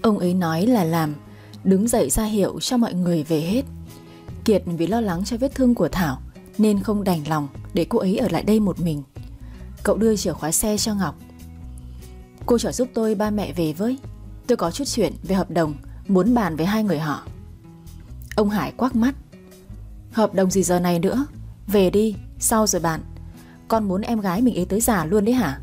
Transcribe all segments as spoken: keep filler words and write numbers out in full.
Ông ấy nói là làm, đứng dậy ra hiệu cho mọi người về hết. Kiệt vì lo lắng cho vết thương của Thảo nên không đành lòng để cô ấy ở lại đây một mình. Cậu đưa chìa khóa xe cho Ngọc. Cô chở giúp tôi ba mẹ về với. Tôi có chút chuyện về hợp đồng muốn bàn với hai người họ. Ông Hải quắc mắt. Hợp đồng gì giờ này nữa? Về đi, sau rồi bạn. Con muốn em gái mình ấy tới già luôn đấy hả?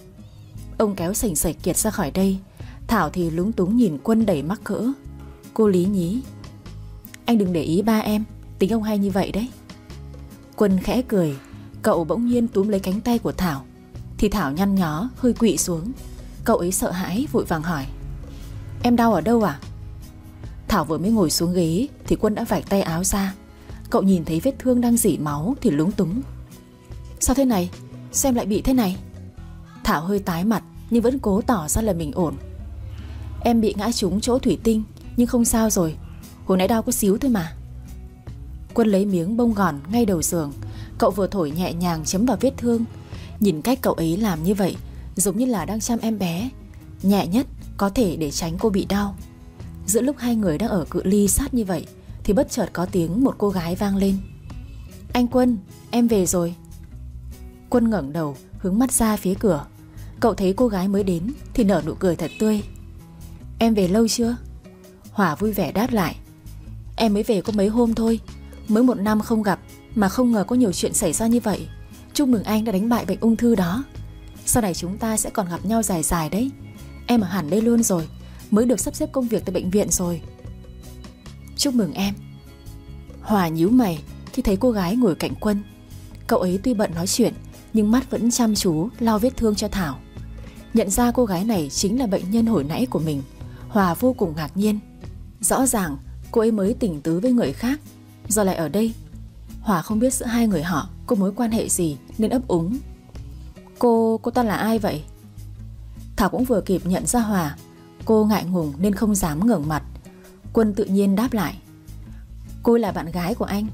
Ông kéo sành sạch Kiệt ra khỏi đây. Thảo thì lúng túng nhìn Quân đầy mắc cỡ. Cô lý nhí. Anh đừng để ý ba em, tính ông hay như vậy đấy. Quân khẽ cười. Cậu bỗng nhiên túm lấy cánh tay của Thảo. Thì Thảo nhăn nhó hơi quỵ xuống. Cậu ấy sợ hãi vội vàng hỏi. Em đau ở đâu à? Thảo vừa mới ngồi xuống ghế thì Quân đã vạch tay áo ra. Cậu nhìn thấy vết thương đang rỉ máu thì lúng túng. Sao thế này? Sao em lại bị thế này? Thảo hơi tái mặt nhưng vẫn cố tỏ ra là mình ổn. Em bị ngã trúng chỗ thủy tinh, nhưng không sao rồi. Hồi nãy đau có xíu thôi mà. Quân lấy miếng bông gòn ngay đầu giường. Cậu vừa thổi nhẹ nhàng chấm vào vết thương. Nhìn cách cậu ấy làm như vậy giống như là đang chăm em bé, nhẹ nhất có thể để tránh cô bị đau. Giữa lúc hai người đang ở cự ly sát như vậy thì bất chợt có tiếng một cô gái vang lên. Anh Quân, em về rồi. Quân ngẩng đầu hướng mắt ra phía cửa. Cậu thấy cô gái mới đến thì nở nụ cười thật tươi. Em về lâu chưa? Hòa vui vẻ đáp lại. Em mới về có mấy hôm thôi. Mới một năm không gặp mà không ngờ có nhiều chuyện xảy ra như vậy. Chúc mừng anh đã đánh bại bệnh ung thư đó. Sau này chúng ta sẽ còn gặp nhau dài dài đấy. Em ở hẳn đây luôn rồi, mới được sắp xếp công việc tại bệnh viện rồi. Chúc mừng em. Hòa nhíu mày khi thấy cô gái ngồi cạnh Quân. Cậu ấy tuy bận nói chuyện nhưng mắt vẫn chăm chú lau vết thương cho Thảo. Nhận ra cô gái này chính là bệnh nhân hồi nãy của mình, Hòa vô cùng ngạc nhiên. Rõ ràng cô ấy mới tình tứ với người khác, giờ lại ở đây. Hòa không biết giữa hai người họ có mối quan hệ gì nên ấp úng. Cô, cô ta là ai vậy? Thảo cũng vừa kịp nhận ra Hòa. Cô ngại ngùng nên không dám ngẩng mặt. Quân tự nhiên đáp lại. Cô là bạn gái của anh.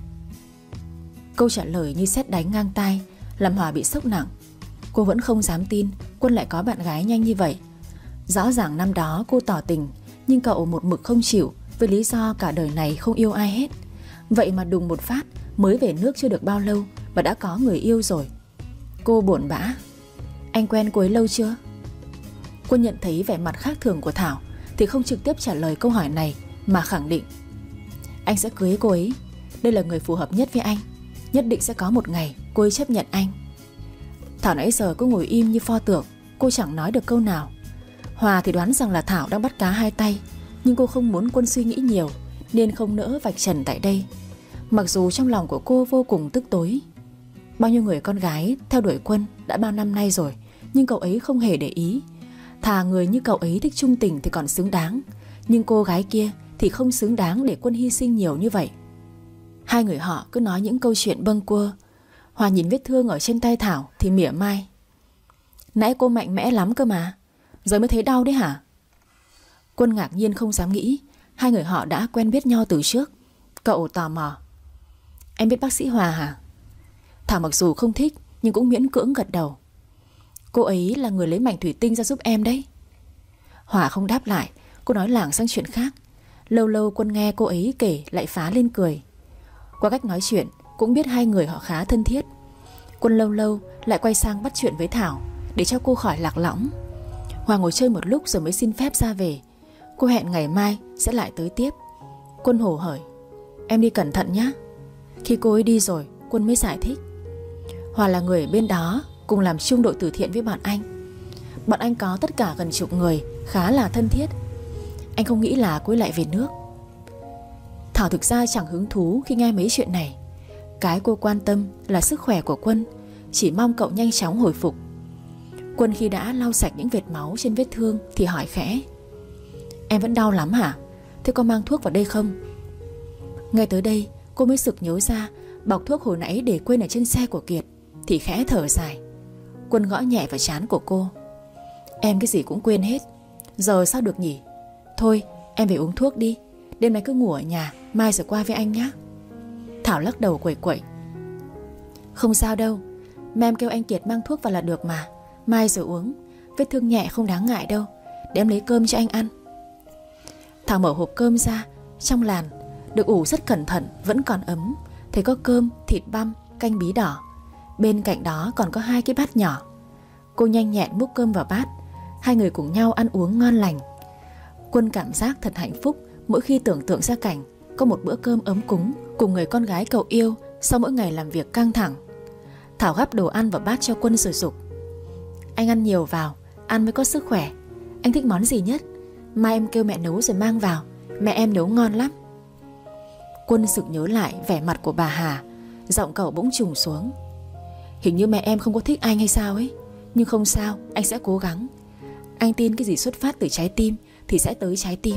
Câu trả lời như sét đánh ngang tai làm Hòa bị sốc nặng. Cô vẫn không dám tin Quân lại có bạn gái nhanh như vậy. Rõ ràng năm đó cô tỏ tình, nhưng cậu một mực không chịu với lý do cả đời này không yêu ai hết. Vậy mà đùng một phát, mới về nước chưa được bao lâu mà đã có người yêu rồi. Cô buồn bã. Anh quen cô ấy lâu chưa? Quân nhận thấy vẻ mặt khác thường của Thảo thì không trực tiếp trả lời câu hỏi này mà khẳng định. Anh sẽ cưới cô ấy. Đây là người phù hợp nhất với anh. Nhất định sẽ có một ngày cô ấy chấp nhận anh. Thảo nãy giờ cứ ngồi im như pho tượng. Cô chẳng nói được câu nào. Hòa thì đoán rằng là Thảo đang bắt cá hai tay, nhưng cô không muốn Quân suy nghĩ nhiều nên không nỡ vạch trần tại đây. Mặc dù trong lòng của cô vô cùng tức tối. Bao nhiêu người con gái theo đuổi Quân đã bao năm nay rồi, nhưng cậu ấy không hề để ý. Thà người như cậu ấy thích chung tình thì còn xứng đáng, nhưng cô gái kia thì không xứng đáng để Quân hy sinh nhiều như vậy. Hai người họ cứ nói những câu chuyện bâng quơ. Hòa nhìn vết thương ở trên tay Thảo thì mỉa mai. Nãy cô mạnh mẽ lắm cơ mà, giờ mới thấy đau đấy hả? Quân ngạc nhiên không dám nghĩ hai người họ đã quen biết nhau từ trước. Cậu tò mò. Em biết bác sĩ Hòa hả? Thảo mặc dù không thích nhưng cũng miễn cưỡng gật đầu. Cô ấy là người lấy mảnh thủy tinh ra giúp em đấy. Hòa không đáp lại. Cô nói lảng sang chuyện khác. Lâu lâu Quân nghe cô ấy kể lại phá lên cười. Qua cách nói chuyện cũng biết hai người họ khá thân thiết. Quân lâu lâu lại quay sang bắt chuyện với Thảo để cho cô khỏi lạc lõng. Hòa ngồi chơi một lúc rồi mới xin phép ra về. Cô hẹn ngày mai sẽ lại tới tiếp. Quân hổ hởi. Em đi cẩn thận nhé. Khi cô ấy đi rồi Quân mới giải thích. Hòa là người ở bên đó cùng làm chung đội từ thiện với bọn anh. Bọn anh có tất cả gần chục người, khá là thân thiết. Anh không nghĩ là cô ấy lại về nước. Thảo thực ra chẳng hứng thú khi nghe mấy chuyện này. Cái cô quan tâm là sức khỏe của Quân, chỉ mong cậu nhanh chóng hồi phục. Quân khi đã lau sạch những vệt máu trên vết thương thì hỏi khẽ. Em vẫn đau lắm hả? Thế có mang thuốc vào đây không? Ngay tới đây cô mới sực nhớ ra bọc thuốc hồi nãy để quên ở trên xe của Kiệt, thì khẽ thở dài. Quân gõ nhẹ vào trán của cô. Em cái gì cũng quên hết. Giờ sao được nhỉ? Thôi em về uống thuốc đi. Đêm nay cứ ngủ ở nhà, mai rồi qua với anh nhé. Thảo lắc đầu quẩy quẩy. Không sao đâu, mà em kêu anh Kiệt mang thuốc vào là được mà. Mai rồi uống. Vết thương nhẹ không đáng ngại đâu. Để em lấy cơm cho anh ăn. Thảo mở hộp cơm ra. Trong làn được ủ rất cẩn thận, vẫn còn ấm. Thấy có cơm, thịt băm, canh bí đỏ. Bên cạnh đó còn có hai cái bát nhỏ. Cô nhanh nhẹn múc cơm vào bát. Hai người cùng nhau ăn uống ngon lành. Quân cảm giác thật hạnh phúc mỗi khi tưởng tượng ra cảnh có một bữa cơm ấm cúng cùng người con gái cậu yêu sau mỗi ngày làm việc căng thẳng. Thảo gắp đồ ăn vào bát cho Quân rồi dục: anh ăn nhiều vào, ăn mới có sức khỏe. Anh thích món gì nhất? Mai em kêu mẹ nấu rồi mang vào. Mẹ em nấu ngon lắm. Quân sực nhớ lại vẻ mặt của bà Hà. Giọng cậu bỗng trùng xuống: hình như mẹ em không có thích anh hay sao ấy. Nhưng không sao, anh sẽ cố gắng. Anh tin cái gì xuất phát từ trái tim thì sẽ tới trái tim.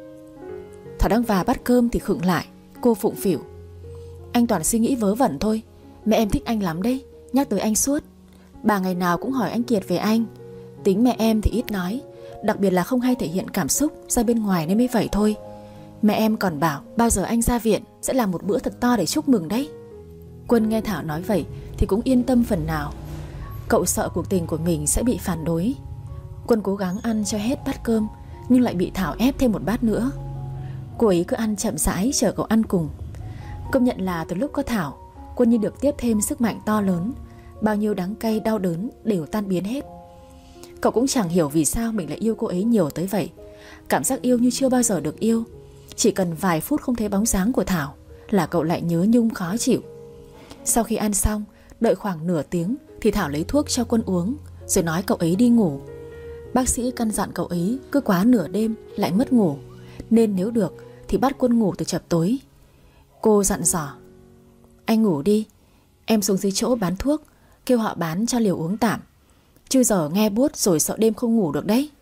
Thảo đang vào bát cơm thì khựng lại. Cô phụng phịu: anh toàn suy nghĩ vớ vẩn thôi. Mẹ em thích anh lắm đấy, nhắc tới anh suốt. Bà ngày nào cũng hỏi anh Kiệt về anh. Tính mẹ em thì ít nói, đặc biệt là không hay thể hiện cảm xúc ra bên ngoài nên mới vậy thôi. Mẹ em còn bảo bao giờ anh ra viện sẽ làm một bữa thật to để chúc mừng đấy. Quân nghe Thảo nói vậy thì cũng yên tâm phần nào. Cậu sợ cuộc tình của mình sẽ bị phản đối. Quân cố gắng ăn cho hết bát cơm, nhưng lại bị Thảo ép thêm một bát nữa. Cô ấy cứ ăn chậm rãi chờ cậu ăn cùng. Công nhận là từ lúc có Thảo, Quân như được tiếp thêm sức mạnh to lớn. Bao nhiêu đắng cay đau đớn đều tan biến hết. Cậu cũng chẳng hiểu vì sao mình lại yêu cô ấy nhiều tới vậy. Cảm giác yêu như chưa bao giờ được yêu. Chỉ cần vài phút không thấy bóng dáng của Thảo là cậu lại nhớ nhung khó chịu. Sau khi ăn xong, đợi khoảng nửa tiếng thì Thảo lấy thuốc cho Quân uống, rồi nói cậu ấy đi ngủ. Bác sĩ căn dặn cậu ấy cứ quá nửa đêm lại mất ngủ, nên nếu được thì bắt Quân ngủ từ chập tối. Cô dặn dò: anh ngủ đi, em xuống dưới chỗ bán thuốc kêu họ bán cho liều uống tạm, chứ giờ nghe buốt rồi sợ đêm không ngủ được đấy.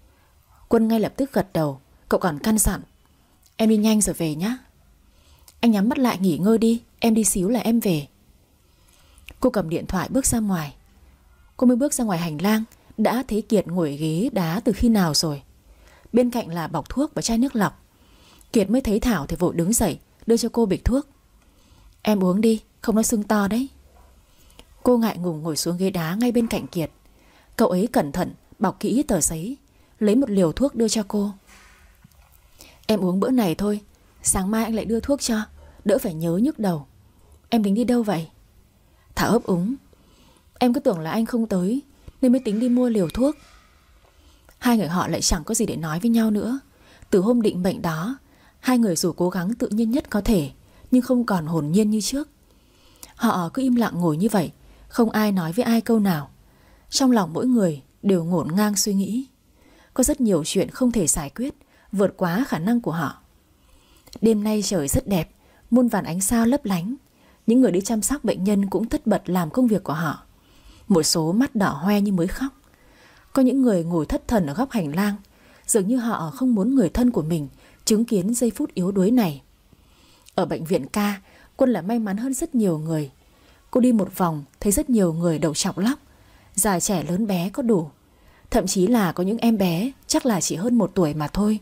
Quân ngay lập tức gật đầu. Cậu còn căn dặn: em đi nhanh rồi về nhé. Anh nhắm mắt lại nghỉ ngơi đi, em đi xíu là em về. Cô cầm điện thoại bước ra ngoài. Cô mới bước ra ngoài hành lang đã thấy Kiệt ngồi ghế đá từ khi nào rồi. Bên cạnh là bọc thuốc và chai nước lọc. Kiệt mới thấy Thảo thì vội đứng dậy đưa cho cô bịch thuốc. Em uống đi, không nó sưng to đấy. Cô ngại ngùng ngồi xuống ghế đá ngay bên cạnh Kiệt. Cậu ấy cẩn thận bọc kỹ tờ giấy, lấy một liều thuốc đưa cho cô. Em uống bữa này thôi, sáng mai anh lại đưa thuốc cho, đỡ phải nhớ nhức đầu. Em tính đi đâu vậy? Thảo ấp úng: em cứ tưởng là anh không tới nên mới tính đi mua liều thuốc. Hai người họ lại chẳng có gì để nói với nhau nữa. Từ hôm định mệnh đó, hai người dù cố gắng tự nhiên nhất có thể, nhưng không còn hồn nhiên như trước. Họ cứ im lặng ngồi như vậy, không ai nói với ai câu nào. Trong lòng mỗi người đều ngổn ngang suy nghĩ. Có rất nhiều chuyện không thể giải quyết, vượt quá khả năng của họ. Đêm nay trời rất đẹp, muôn vàn ánh sao lấp lánh. Những người đi chăm sóc bệnh nhân cũng tất bật làm công việc của họ. Một số mắt đỏ hoe như mới khóc. Có những người ngồi thất thần ở góc hành lang, dường như họ không muốn người thân của mình chứng kiến giây phút yếu đuối này. Ở bệnh viện ca, Quân là may mắn hơn rất nhiều người. Cô đi một vòng thấy rất nhiều người đầu trọc lóc, già trẻ lớn bé có đủ. Thậm chí là có những em bé chắc là chỉ hơn một tuổi mà thôi.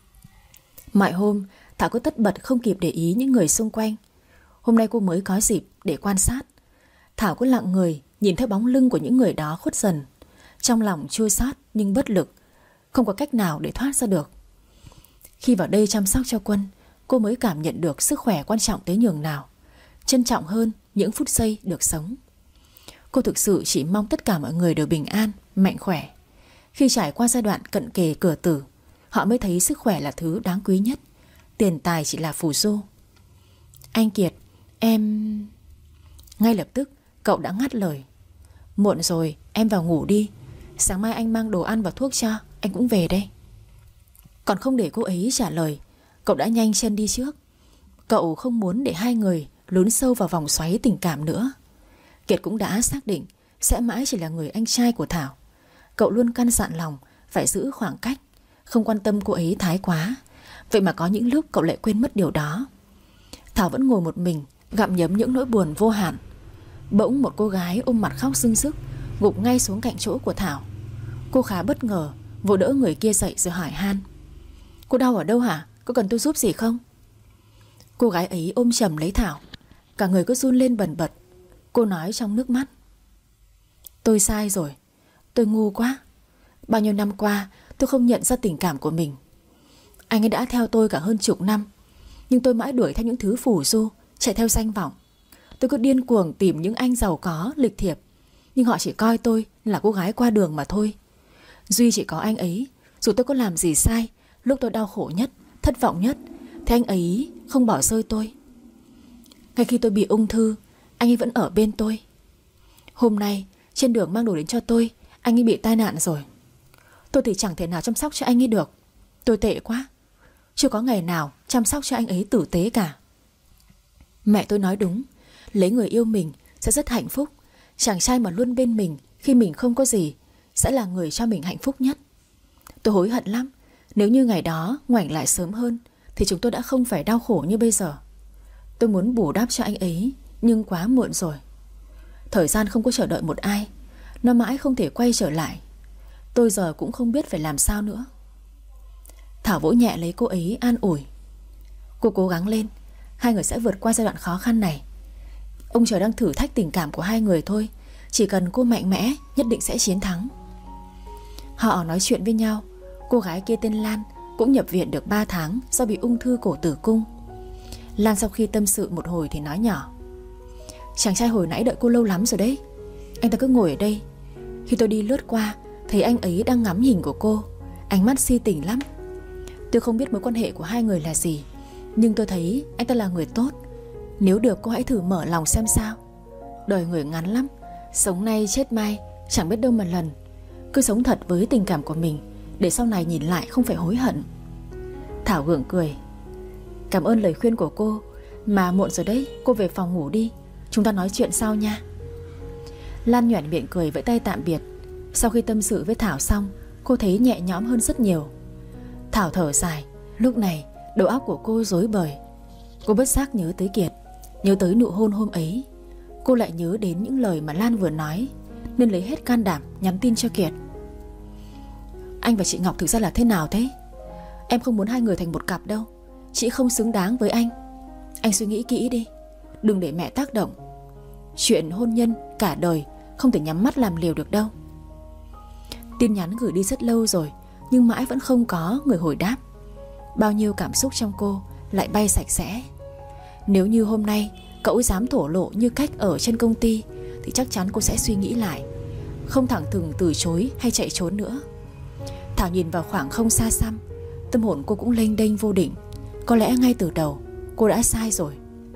Mọi hôm Thảo cứ tất bật không kịp để ý những người xung quanh. Hôm nay cô mới có dịp để quan sát. Thảo cứ lặng người nhìn theo bóng lưng của những người đó khuất dần. Trong lòng chua xót nhưng bất lực, không có cách nào để thoát ra được. Khi vào đây chăm sóc cho Quân, cô mới cảm nhận được sức khỏe quan trọng tới nhường nào, trân trọng hơn những phút giây được sống. Cô thực sự chỉ mong tất cả mọi người đều bình an, mạnh khỏe. Khi trải qua giai đoạn cận kề cửa tử, họ mới thấy sức khỏe là thứ đáng quý nhất. Tiền tài chỉ là phù du. Anh Kiệt, em... Ngay lập tức cậu đã ngắt lời: muộn rồi, em vào ngủ đi. Sáng mai anh mang đồ ăn và thuốc cho, anh cũng về đây. Còn không để cô ấy trả lời, cậu đã nhanh chân đi trước. Cậu không muốn để hai người lún sâu vào vòng xoáy tình cảm nữa. Kiệt cũng đã xác định sẽ mãi chỉ là người anh trai của Thảo. Cậu luôn căn dặn lòng phải giữ khoảng cách, không quan tâm cô ấy thái quá. Vậy mà có những lúc cậu lại quên mất điều đó. Thảo vẫn ngồi một mình gặm nhấm những nỗi buồn vô hạn. Bỗng một cô gái ôm mặt khóc sưng sức gục ngay xuống cạnh chỗ của Thảo. Cô khá bất ngờ, vội đỡ người kia dậy rồi hỏi han: cô đau ở đâu hả? Có cần tôi giúp gì không? Cô gái ấy ôm chầm lấy Thảo, cả người cứ run lên bần bật. Cô nói trong nước mắt: tôi sai rồi, tôi ngu quá. Bao nhiêu năm qua tôi không nhận ra tình cảm của mình. Anh ấy đã theo tôi cả hơn chục năm, nhưng tôi mãi đuổi theo những thứ phù du, chạy theo danh vọng. Tôi cứ điên cuồng tìm những anh giàu có, lịch thiệp, nhưng họ chỉ coi tôi là cô gái qua đường mà thôi. Duy chỉ có anh ấy, dù tôi có làm gì sai, lúc tôi đau khổ nhất, thất vọng nhất, thì anh ấy không bỏ rơi tôi. Ngay khi tôi bị ung thư, anh ấy vẫn ở bên tôi. Hôm nay trên đường mang đồ đến cho tôi, anh ấy bị tai nạn rồi. Tôi thì chẳng thể nào chăm sóc cho anh ấy được. Tôi tệ quá, chưa có ngày nào chăm sóc cho anh ấy tử tế cả. Mẹ tôi nói đúng, lấy người yêu mình sẽ rất hạnh phúc. Chàng trai mà luôn bên mình khi mình không có gì sẽ là người cho mình hạnh phúc nhất. Tôi hối hận lắm. Nếu như ngày đó ngoảnh lại sớm hơn thì chúng tôi đã không phải đau khổ như bây giờ. Tôi muốn bù đắp cho anh ấy, nhưng quá muộn rồi. Thời gian không có chờ đợi một ai, nó mãi không thể quay trở lại. Tôi giờ cũng không biết phải làm sao nữa. Thảo vỗ nhẹ lấy cô ấy an ủi. Cô cố gắng lên, hai người sẽ vượt qua giai đoạn khó khăn này. Ông trời đang thử thách tình cảm của hai người thôi. Chỉ cần cô mạnh mẽ, nhất định sẽ chiến thắng. Họ nói chuyện với nhau. Cô gái kia tên Lan cũng nhập viện được ba tháng do bị ung thư cổ tử cung. Lan sau khi tâm sự một hồi thì nói nhỏ: chàng trai hồi nãy đợi cô lâu lắm rồi đấy. Anh ta cứ ngồi ở đây. Khi tôi đi lướt qua, thấy anh ấy đang ngắm hình của cô, ánh mắt si tình lắm. Tôi không biết mối quan hệ của hai người là gì, nhưng tôi thấy anh ta là người tốt. Nếu được cô hãy thử mở lòng xem sao. Đời người ngắn lắm, sống nay chết mai, chẳng biết đâu mà lần. Cứ sống thật với tình cảm của mình, để sau này nhìn lại không phải hối hận. Thảo gượng cười. Cảm ơn lời khuyên của cô. Mà muộn rồi đấy, cô về phòng ngủ đi, chúng ta nói chuyện sau nha. Lan nhoẻn miệng cười vẫy tay tạm biệt. Sau khi tâm sự với Thảo xong, cô thấy nhẹ nhõm hơn rất nhiều. Thảo thở dài. Lúc này đầu óc của cô rối bời. Cô bất giác nhớ tới Kiệt, nhớ tới nụ hôn hôm ấy. Cô lại nhớ đến những lời mà Lan vừa nói, nên lấy hết can đảm nhắn tin cho Kiệt. Anh và chị Ngọc thực ra là thế nào thế? Em không muốn hai người thành một cặp đâu. Chị không xứng đáng với anh. Anh suy nghĩ kỹ đi, đừng để mẹ tác động. Chuyện hôn nhân cả đời không thể nhắm mắt làm liều được đâu. Tin nhắn gửi đi rất lâu rồi, nhưng mãi vẫn không có người hồi đáp. Bao nhiêu cảm xúc trong cô lại bay sạch sẽ. Nếu như hôm nay cậu dám thổ lộ như cách ở trên công ty, thì chắc chắn cô sẽ suy nghĩ lại, không thẳng thừng từ chối hay chạy trốn nữa. Thảo nhìn vào khoảng không xa xăm, tâm hồn cô cũng lênh đênh vô định. Có lẽ ngay từ đầu cô đã sai rồi.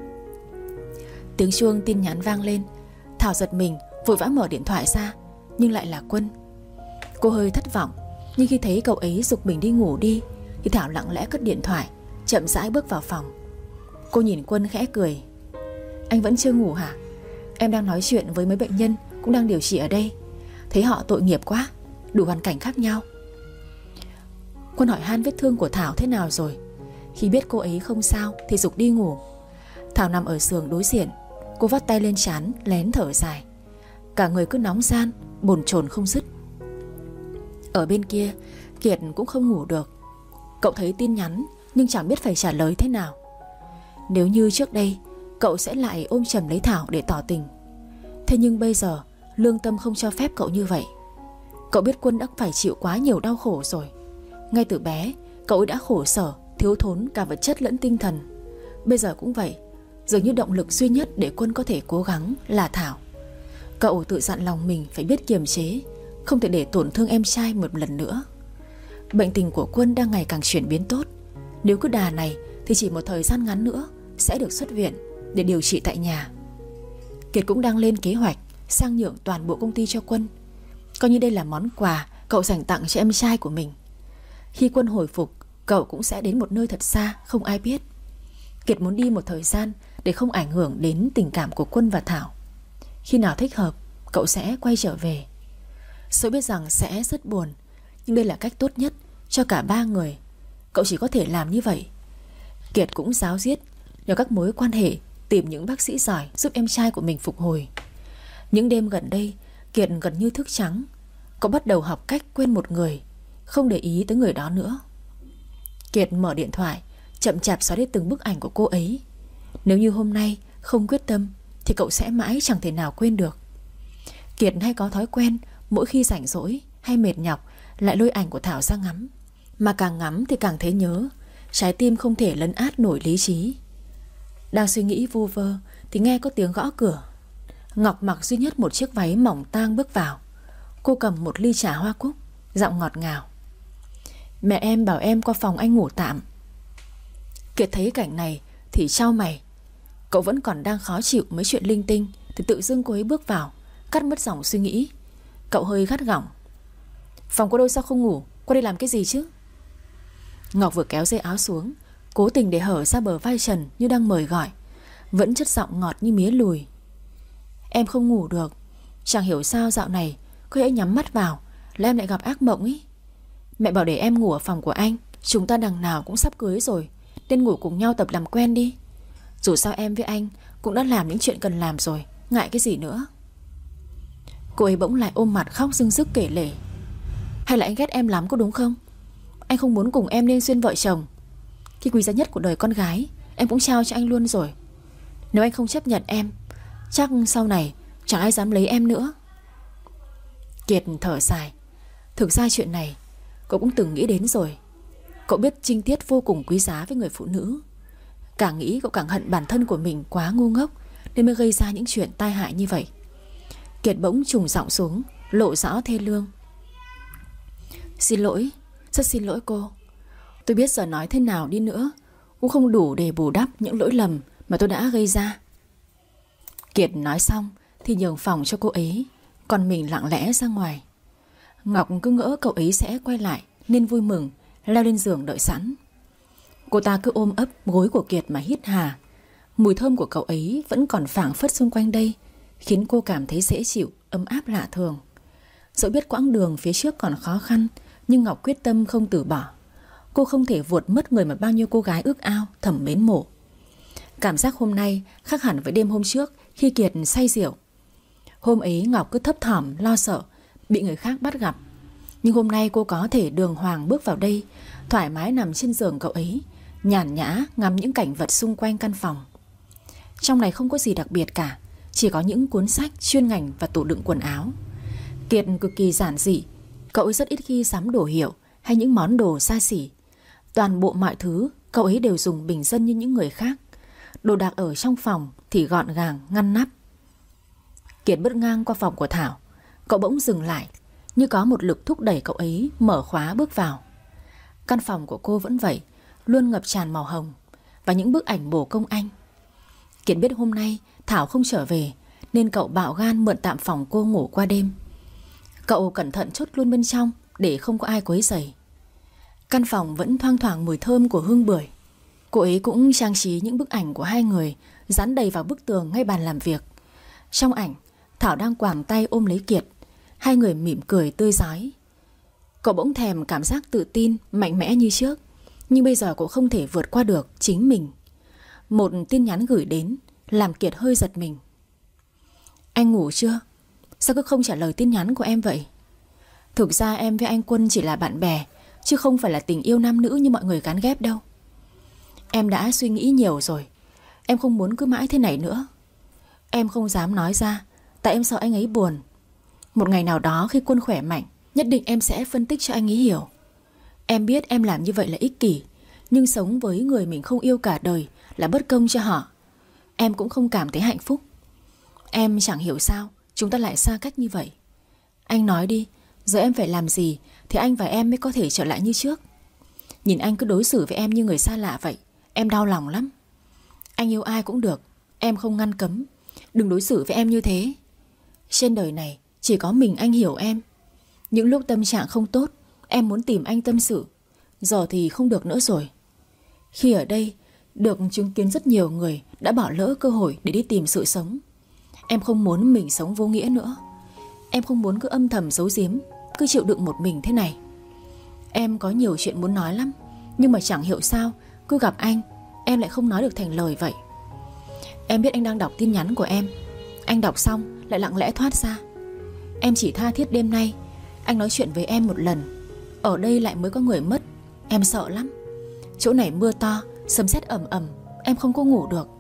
Tiếng chuông tin nhắn vang lên. Thảo giật mình, vội vã mở điện thoại ra, nhưng lại là Quân. Cô hơi thất vọng, nhưng khi thấy cậu ấy giục mình đi ngủ đi, thì Thảo lặng lẽ cất điện thoại, chậm rãi bước vào phòng. Cô nhìn Quân khẽ cười. Anh vẫn chưa ngủ hả? Em đang nói chuyện với mấy bệnh nhân cũng đang điều trị ở đây. Thấy họ tội nghiệp quá, đủ hoàn cảnh khác nhau. Quân hỏi han vết thương của Thảo thế nào rồi. Khi biết cô ấy không sao thì giục đi ngủ. Thảo nằm ở giường đối diện. Cô vắt tay lên trán, lén thở dài. Cả người cứ nóng ran, bồn chồn không dứt. Ở bên kia, Kiệt cũng không ngủ được. Cậu thấy tin nhắn nhưng chẳng biết phải trả lời thế nào. Nếu như trước đây, cậu sẽ lại ôm chầm lấy Thảo để tỏ tình. Thế nhưng bây giờ lương tâm không cho phép cậu như vậy. Cậu biết Quân đã phải chịu quá nhiều đau khổ rồi. Ngay từ bé, cậu ấy đã khổ sở, thiếu thốn cả vật chất lẫn tinh thần. Bây giờ cũng vậy. Dường như động lực duy nhất để Quân có thể cố gắng là Thảo. Cậu tự dặn lòng mình phải biết kiềm chế, không thể để tổn thương em trai một lần nữa. Bệnh tình của Quân đang ngày càng chuyển biến tốt. Nếu cứ đà này thì chỉ một thời gian ngắn nữa sẽ được xuất viện để điều trị tại nhà. Kiệt cũng đang lên kế hoạch sang nhượng toàn bộ công ty cho Quân, coi như đây là món quà cậu dành tặng cho em trai của mình. Khi Quân hồi phục, cậu cũng sẽ đến một nơi thật xa, không ai biết. Kiệt muốn đi một thời gian để không ảnh hưởng đến tình cảm của Quân và Thảo. Khi nào thích hợp, cậu sẽ quay trở về. Dẫu biết rằng sẽ rất buồn, nhưng đây là cách tốt nhất cho cả ba người. Cậu chỉ có thể làm như vậy. Kiệt cũng ráo riết nhờ các mối quan hệ tìm những bác sĩ giỏi giúp em trai của mình phục hồi. Những đêm gần đây, Kiệt gần như thức trắng. Cậu bắt đầu học cách quên một người, không để ý tới người đó nữa. Kiệt mở điện thoại, chậm chạp xóa đi từng bức ảnh của cô ấy. Nếu như hôm nay không quyết tâm thì cậu sẽ mãi chẳng thể nào quên được. Kiệt hay có thói quen mỗi khi rảnh rỗi hay mệt nhọc lại lôi ảnh của Thảo ra ngắm. Mà càng ngắm thì càng thấy nhớ. Trái tim không thể lấn át nổi lý trí. Đang suy nghĩ vu vơ thì nghe có tiếng gõ cửa. Ngọc mặc duy nhất một chiếc váy mỏng tang bước vào. Cô cầm một ly trà hoa cúc, giọng ngọt ngào: "Mẹ em bảo em qua phòng anh ngủ tạm." Kiệt thấy cảnh này thì chau mày. Cậu vẫn còn đang khó chịu mấy chuyện linh tinh thì tự dưng cô ấy bước vào, cắt mất dòng suy nghĩ. Cậu hơi gắt gỏng: "Phòng cô đâu sao không ngủ? Qua đây làm cái gì chứ?" Ngọc vừa kéo dây áo xuống, cố tình để hở ra bờ vai trần như đang mời gọi, vẫn chất giọng ngọt như mía lùi: "Em không ngủ được. Chẳng hiểu sao dạo này cô ấy nhắm mắt vào là em lại gặp ác mộng ý. Mẹ bảo để em ngủ ở phòng của anh. Chúng ta đằng nào cũng sắp cưới rồi, nên ngủ cùng nhau tập làm quen đi. Dù sao em với anh cũng đã làm những chuyện cần làm rồi, ngại cái gì nữa." Cô ấy bỗng lại ôm mặt khóc rưng rức kể lể: "Hay là anh ghét em lắm có đúng không? Anh không muốn cùng em nên duyên vợ chồng. Cái quý giá nhất của đời con gái em cũng trao cho anh luôn rồi. Nếu anh không chấp nhận em, chắc sau này chẳng ai dám lấy em nữa." Kiệt thở dài. Thực ra chuyện này cậu cũng từng nghĩ đến rồi. Cậu biết trinh tiết vô cùng quý giá với người phụ nữ. Càng nghĩ cậu càng hận bản thân của mình quá ngu ngốc nên mới gây ra những chuyện tai hại như vậy. Kiệt bỗng trùng giọng xuống, lộ rõ thê lương: "Xin lỗi, rất xin lỗi cô. Tôi biết giờ nói thế nào đi nữa cũng không đủ để bù đắp những lỗi lầm mà tôi đã gây ra." Kiệt nói xong thì nhường phòng cho cô ấy, còn mình lặng lẽ ra ngoài. Ngọc cứ ngỡ cậu ấy sẽ quay lại nên vui mừng leo lên giường đợi sẵn. Cô ta cứ ôm ấp gối của Kiệt mà hít hà. Mùi thơm của cậu ấy vẫn còn phảng phất xung quanh đây, khiến cô cảm thấy dễ chịu, ấm áp lạ thường. Dẫu biết quãng đường phía trước còn khó khăn, nhưng Ngọc quyết tâm không từ bỏ. Cô không thể vuột mất người mà bao nhiêu cô gái ước ao, thầm mến mộ. Cảm giác hôm nay khác hẳn với đêm hôm trước khi Kiệt say rượu. Hôm ấy Ngọc cứ thấp thỏm lo sợ bị người khác bắt gặp, nhưng hôm nay cô có thể đường hoàng bước vào đây, thoải mái nằm trên giường cậu ấy, nhàn nhã ngắm những cảnh vật xung quanh căn phòng. Trong này không có gì đặc biệt cả, chỉ có những cuốn sách chuyên ngành và tủ đựng quần áo. Kiệt cực kỳ giản dị. Cậu ấy rất ít khi sắm đồ hiệu hay những món đồ xa xỉ. Toàn bộ mọi thứ cậu ấy đều dùng bình dân như những người khác. Đồ đạc ở trong phòng thì gọn gàng, ngăn nắp. Kiệt bước ngang qua phòng của Thảo. Cậu bỗng dừng lại, như có một lực thúc đẩy cậu ấy mở khóa bước vào. Căn phòng của cô vẫn vậy, luôn ngập tràn màu hồng và những bức ảnh bồ công anh. Kiệt biết hôm nay Thảo không trở về nên cậu bạo gan mượn tạm phòng cô ngủ qua đêm. Cậu cẩn thận chốt luôn bên trong để không có ai quấy rầy. Căn phòng vẫn thoang thoảng mùi thơm của hương bưởi. Cô ấy cũng trang trí những bức ảnh của hai người dán đầy vào bức tường ngay bàn làm việc. Trong ảnh, Thảo đang quàng tay ôm lấy Kiệt. Hai người mỉm cười tươi rói. Cậu bỗng thèm cảm giác tự tin, mạnh mẽ như trước. Nhưng bây giờ cậu không thể vượt qua được chính mình. Một tin nhắn gửi đến làm Kiệt hơi giật mình. "Anh ngủ chưa? Sao cứ không trả lời tin nhắn của em vậy?" Thực ra em với anh Quân chỉ là bạn bè, chứ không phải là tình yêu nam nữ như mọi người gán ghép đâu. Em đã suy nghĩ nhiều rồi. Em không muốn cứ mãi thế này nữa. Em không dám nói ra, tại em sợ anh ấy buồn. Một ngày nào đó khi Quân khỏe mạnh, nhất định em sẽ phân tích cho anh ấy hiểu. Em biết em làm như vậy là ích kỷ, nhưng sống với người mình không yêu cả đời là bất công cho họ. Em cũng không cảm thấy hạnh phúc. Em chẳng hiểu sao chúng ta lại xa cách như vậy. Anh nói đi, giờ em phải làm gì thì anh và em mới có thể trở lại như trước. Nhìn anh cứ đối xử với em như người xa lạ vậy, em đau lòng lắm. Anh yêu ai cũng được, em không ngăn cấm. Đừng đối xử với em như thế. Trên đời này chỉ có mình anh hiểu em. Những lúc tâm trạng không tốt, em muốn tìm anh tâm sự. Giờ thì không được nữa rồi. Khi ở đây được chứng kiến rất nhiều người đã bỏ lỡ cơ hội để đi tìm sự sống. Em không muốn mình sống vô nghĩa nữa. Em không muốn cứ âm thầm giấu giếm, cứ chịu đựng một mình thế này. Em có nhiều chuyện muốn nói lắm, nhưng mà chẳng hiểu sao cứ gặp anh, em lại không nói được thành lời vậy. Em biết anh đang đọc tin nhắn của em. Anh đọc xong lại lặng lẽ thoát ra. Em chỉ tha thiết đêm nay anh nói chuyện với em một lần. Ở đây lại mới có người mất. Em sợ lắm. Chỗ này mưa to, sấm sét ầm ầm, em không có ngủ được.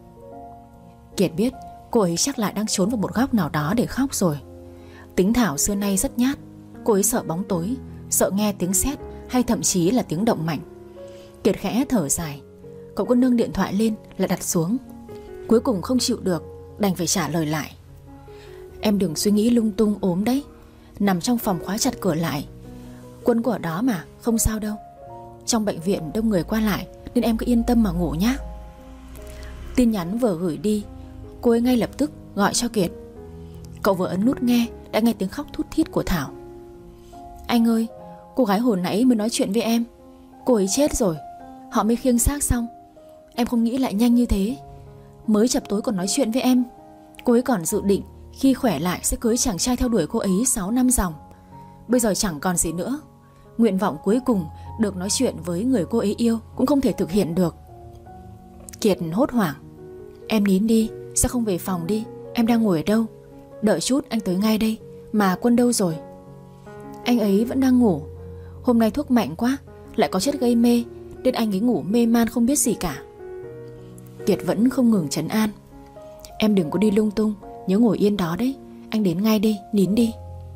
Kiệt biết cô ấy chắc lại đang trốn vào một góc nào đó để khóc rồi. Tính Thảo xưa nay rất nhát. Cô ấy sợ bóng tối, sợ nghe tiếng sét hay thậm chí là tiếng động mạnh. Kiệt khẽ thở dài. Cậu cứ nâng điện thoại lên lại đặt xuống. Cuối cùng không chịu được, đành phải trả lời lại. Em đừng suy nghĩ lung tung, ốm đấy. Nằm trong phòng khóa chặt cửa lại. Quân của đó mà, không sao đâu. Trong bệnh viện đông người qua lại, nên em cứ yên tâm mà ngủ nhá. Tin nhắn vừa gửi đi, cô ấy ngay lập tức gọi cho Kiệt. Cậu vừa ấn nút nghe đã nghe tiếng khóc thút thít của Thảo. Anh ơi, cô gái hồi nãy mới nói chuyện với em. Cô ấy chết rồi. Họ mới khiêng xác xong. Em không nghĩ lại nhanh như thế. Mới chập tối còn nói chuyện với em. Cô ấy còn dự định khi khỏe lại sẽ cưới chàng trai theo đuổi cô ấy sáu năm dòng. Bây giờ chẳng còn gì nữa. Nguyện vọng cuối cùng được nói chuyện với người cô ấy yêu cũng không thể thực hiện được. Kiệt hốt hoảng. Em nín đi, sao không về phòng đi? Em đang ngồi ở đâu? Đợi chút anh tới ngay đây. Mà Quân đâu rồi? Anh ấy vẫn đang ngủ. Hôm nay thuốc mạnh quá, lại có chất gây mê, nên anh ấy ngủ mê man không biết gì cả. Kiệt vẫn không ngừng trấn an. Em đừng có đi lung tung, nhớ ngồi yên đó đấy. Anh đến ngay đi, nín đi.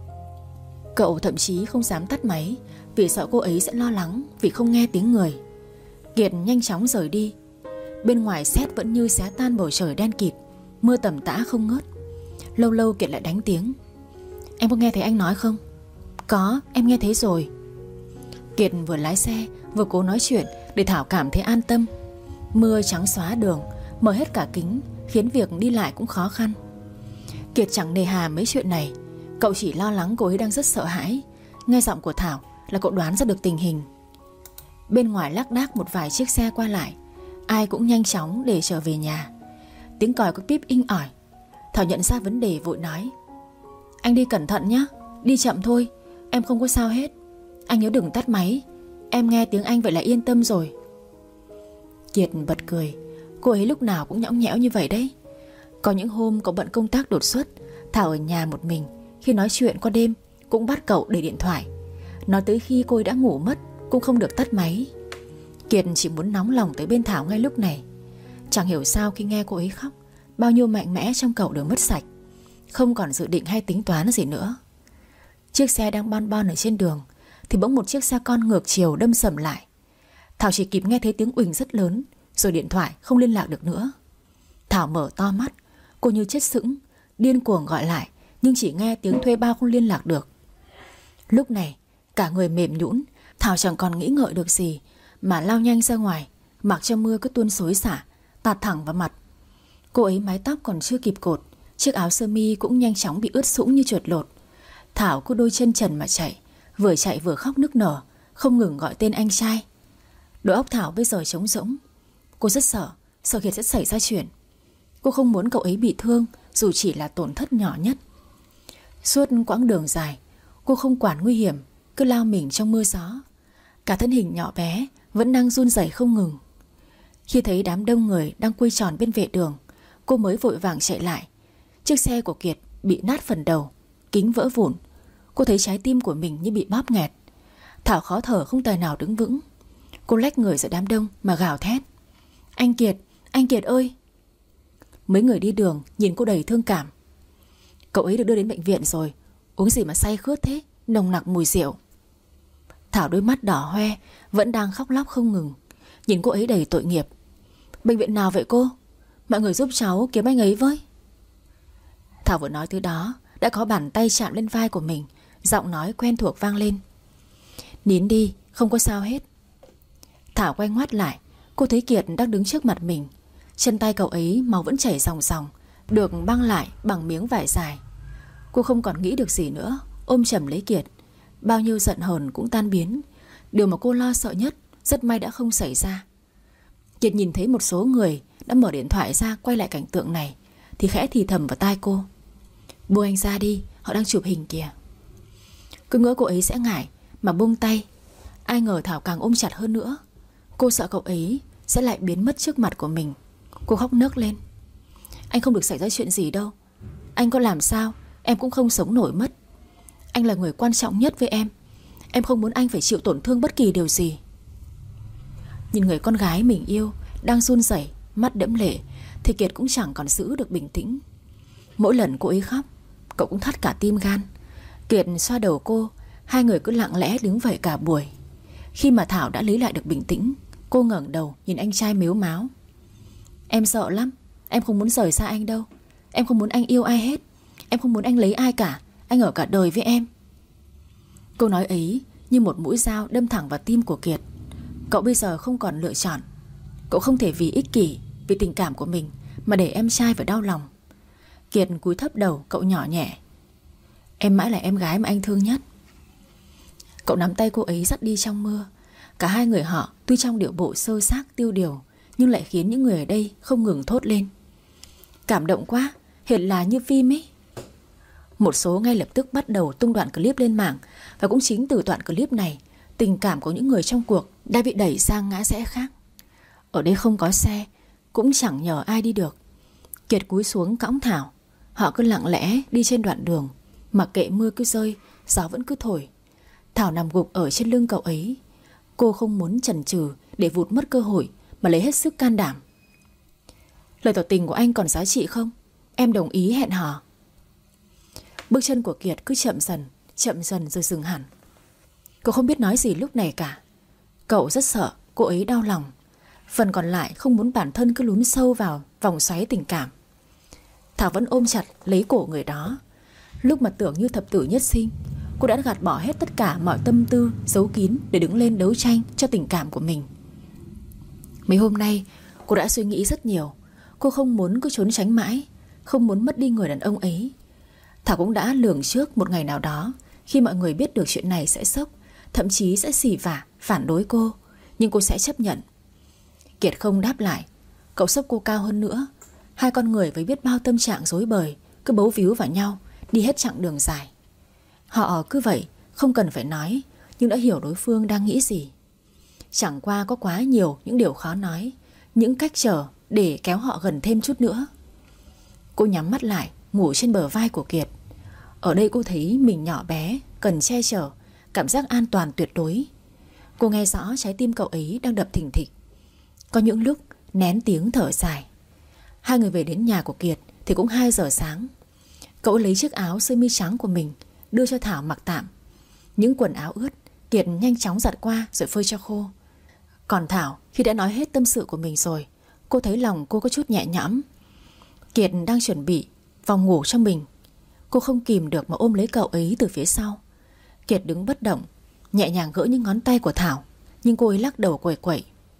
Cậu thậm chí không dám tắt máy, vì sợ cô ấy sẽ lo lắng vì không nghe tiếng người. Kiệt nhanh chóng rời đi. Bên ngoài sét vẫn như xé tan bầu trời đen kịt. Mưa tầm tã không ngớt. Lâu lâu Kiệt lại đánh tiếng. Em có nghe thấy anh nói không? Có, em nghe thấy rồi. Kiệt vừa lái xe vừa cố nói chuyện để Thảo cảm thấy an tâm. Mưa trắng xóa đường, mở hết cả kính, khiến việc đi lại cũng khó khăn. Kiệt chẳng nề hà mấy chuyện này. Cậu chỉ lo lắng cô ấy đang rất sợ hãi. Nghe giọng của Thảo là cậu đoán ra được tình hình. Bên ngoài lác đác một vài chiếc xe qua lại. Ai cũng nhanh chóng để trở về nhà. Tiếng còi có píp inh ỏi. Thảo nhận ra vấn đề vội nói. Anh đi cẩn thận nhé. Đi chậm thôi, em không có sao hết. Anh nhớ đừng tắt máy. Em nghe tiếng anh vậy là yên tâm rồi. Kiệt bật cười. Cô ấy lúc nào cũng nhõng nhẽo như vậy đấy. Có những hôm cậu bận công tác đột xuất, Thảo ở nhà một mình. Khi nói chuyện qua đêm cũng bắt cậu để điện thoại. Nói tới khi cô ấy đã ngủ mất cũng không được tắt máy. Kiệt chỉ muốn nóng lòng tới bên Thảo ngay lúc này. Chẳng hiểu sao khi nghe cô ấy khóc, bao nhiêu mạnh mẽ trong cậu đều mất sạch. Không còn dự định hay tính toán gì nữa. Chiếc xe đang bon bon ở trên đường thì bỗng một chiếc xe con ngược chiều đâm sầm lại. Thảo chỉ kịp nghe thấy tiếng uỳnh rất lớn, rồi điện thoại không liên lạc được nữa. Thảo mở to mắt. Cô như chết sững, điên cuồng gọi lại, nhưng chỉ nghe tiếng thuê bao không liên lạc được. Lúc này cả người mềm nhũn, Thảo chẳng còn nghĩ ngợi được gì mà lao nhanh ra ngoài, mặc cho mưa cứ tuôn xối xả, tạt thẳng vào mặt. Cô ấy mái tóc còn chưa kịp cột, chiếc áo sơ mi cũng nhanh chóng bị ướt sũng như chuột lột. Thảo cứ đôi chân trần mà chạy, vừa chạy vừa khóc nức nở, không ngừng gọi tên anh trai. Đầu óc Thảo bây giờ trống rỗng. Cô rất sợ, sợ Kiệt sẽ xảy ra chuyện. Cô không muốn cậu ấy bị thương, dù chỉ là tổn thất nhỏ nhất. Suốt quãng đường dài, cô không quản nguy hiểm, cứ lao mình trong mưa gió. Cả thân hình nhỏ bé vẫn đang run rẩy không ngừng. Khi thấy đám đông người đang quây tròn bên vệ đường, cô mới vội vàng chạy lại. Chiếc xe của Kiệt bị nát phần đầu, kính vỡ vụn. Cô thấy trái tim của mình như bị bóp nghẹt. Thảo khó thở không tài nào đứng vững. Cô lách người giữa đám đông mà gào thét. Anh Kiệt, anh Kiệt ơi! Mấy người đi đường nhìn cô đầy thương cảm. Cậu ấy được đưa đến bệnh viện rồi. Uống gì mà say khướt thế, nồng nặc mùi rượu. Thảo đôi mắt đỏ hoe, vẫn đang khóc lóc không ngừng. Nhìn cô ấy đầy tội nghiệp. Bệnh viện nào vậy cô? Mọi người giúp cháu kiếm anh ấy với. Thảo vừa nói tới đó, đã có bàn tay chạm lên vai của mình. Giọng nói quen thuộc vang lên. Nín đi, không có sao hết. Thảo quay ngoắt lại. Cô thấy Kiệt đang đứng trước mặt mình. Chân tay cậu ấy máu vẫn chảy ròng ròng, được băng lại bằng miếng vải dài. Cô không còn nghĩ được gì nữa, ôm chầm lấy Kiệt. Bao nhiêu giận hờn cũng tan biến. Điều mà cô lo sợ nhất rất may đã không xảy ra. Kiệt nhìn thấy một số người đã mở điện thoại ra quay lại cảnh tượng này, thì khẽ thì thầm vào tai cô. Buông anh ra đi, họ đang chụp hình kìa. Cứ ngỡ cô ấy sẽ ngại mà buông tay. Ai ngờ Thảo càng ôm chặt hơn nữa. Cô sợ cậu ấy sẽ lại biến mất trước mặt của mình. Cô khóc nấc lên. Anh không được xảy ra chuyện gì đâu. Anh có làm sao em cũng không sống nổi mất. Anh là người quan trọng nhất với em. Em không muốn anh phải chịu tổn thương bất kỳ điều gì. Nhìn người con gái mình yêu đang run rẩy, mắt đẫm lệ, thì Kiệt cũng chẳng còn giữ được bình tĩnh. Mỗi lần cô ấy khóc, cậu cũng thắt cả tim gan. Kiệt xoa đầu cô. Hai người cứ lặng lẽ đứng vậy cả buổi. Khi mà Thảo đã lấy lại được bình tĩnh Cô ngẩng đầu nhìn anh trai mếu máo. Em sợ lắm. Em không muốn rời xa anh đâu. Em không muốn anh yêu ai hết. Em không muốn anh lấy ai cả. Anh ở cả đời với em. Câu nói ấy như một mũi dao đâm thẳng vào tim của Kiệt. Cậu bây giờ không còn lựa chọn. Cậu không thể vì ích kỷ, vì tình cảm của mình mà để em trai phải đau lòng. Kiệt cúi thấp đầu, cậu nhỏ nhẹ. Em mãi là em gái mà anh thương nhất. Cậu nắm tay cô ấy dắt đi trong mưa. Cả hai người họ tuy trong điệu bộ sơ xác tiêu điều, nhưng lại khiến những người ở đây không ngừng thốt lên. Cảm động quá, hệt là như phim ấy. Một số ngay lập tức bắt đầu tung đoạn clip lên mạng. Và cũng chính từ đoạn clip này, tình cảm của những người trong cuộc đã bị đẩy sang ngã rẽ khác. Ở đây không có xe, cũng chẳng nhờ ai đi được. Kiệt cúi xuống cõng Thảo. Họ cứ lặng lẽ đi trên đoạn đường, mặc kệ mưa cứ rơi, gió vẫn cứ thổi. Thảo nằm gục ở trên lưng cậu ấy. Cô không muốn chần chừ để vụt mất cơ hội, mà lấy hết sức can đảm. Lời tỏ tình của anh còn giá trị không? Em đồng ý hẹn hò. Bước chân của Kiệt cứ chậm dần, chậm dần rồi dừng hẳn. Cậu không biết nói gì lúc này cả. Cậu rất sợ cô ấy đau lòng. Phần còn lại không muốn bản thân cứ lún sâu vào vòng xoáy tình cảm. Thảo vẫn ôm chặt lấy cổ người đó. Lúc mà tưởng như thập tử nhất sinh, cô đã gạt bỏ hết tất cả mọi tâm tư giấu kín để đứng lên đấu tranh cho tình cảm của mình. Mấy hôm nay cô đã suy nghĩ rất nhiều. Cô không muốn cứ trốn tránh mãi, không muốn mất đi người đàn ông ấy. Thảo cũng đã lường trước một ngày nào đó, khi mọi người biết được chuyện này sẽ sốc, thậm chí sẽ xỉ vả, phản đối cô. Nhưng cô sẽ chấp nhận. Kiệt không đáp lại. Cậu sốc cô cao hơn nữa. Hai con người với biết bao tâm trạng rối bời cứ bấu víu vào nhau, đi hết chặng đường dài. Họ cứ vậy, không cần phải nói, nhưng đã hiểu đối phương đang nghĩ gì. Chẳng qua có quá nhiều những điều khó nói, những cách trở để kéo họ gần thêm chút nữa. Cô nhắm mắt lại, ngủ trên bờ vai của Kiệt. Ở đây cô thấy mình nhỏ bé, cần che chở, cảm giác an toàn tuyệt đối. Cô nghe rõ trái tim cậu ấy đang đập thình thịch. Có những lúc nén tiếng thở dài. Hai người về đến nhà của Kiệt thì cũng hai giờ sáng. Cậu lấy chiếc áo sơ mi trắng của mình đưa cho Thảo mặc tạm. Những quần áo ướt Kiệt nhanh chóng giặt qua rồi phơi cho khô. Còn Thảo, khi đã nói hết tâm sự của mình rồi, cô thấy lòng cô có chút nhẹ nhõm. Kiệt đang chuẩn bị phòng ngủ cho mình. Cô không kìm được mà ôm lấy cậu ấy từ phía sau. Kiệt đứng bất động, nhẹ nhàng gỡ những ngón tay của Thảo, nhưng cô ấy lắc đầu quẩy quẩy.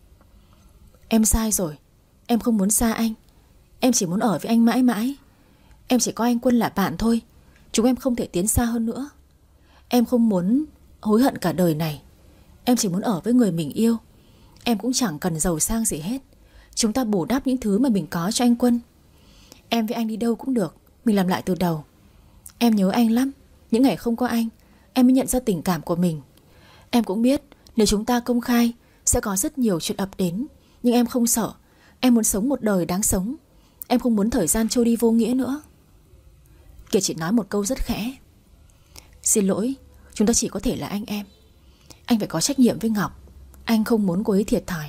Em sai rồi. Em không muốn xa anh. Em chỉ muốn ở với anh mãi mãi. Em chỉ coi anh Quân là bạn thôi. Chúng em không thể tiến xa hơn nữa. Em không muốn hối hận cả đời này. Em chỉ muốn ở với người mình yêu. Em cũng chẳng cần giàu sang gì hết. Chúng ta bù đắp những thứ mà mình có cho anh Quân. Em với anh đi đâu cũng được. Mình làm lại từ đầu. Em nhớ anh lắm. Những ngày không có anh, em mới nhận ra tình cảm của mình. Em cũng biết nếu chúng ta công khai sẽ có rất nhiều chuyện ập đến. Nhưng em không sợ. Em muốn sống một đời đáng sống. Em không muốn thời gian trôi đi vô nghĩa nữa. Kiệt chỉ nói một câu rất khẽ. Xin lỗi, chúng ta chỉ có thể là anh em. Anh phải có trách nhiệm với Ngọc. Anh không muốn cô ấy thiệt thòi.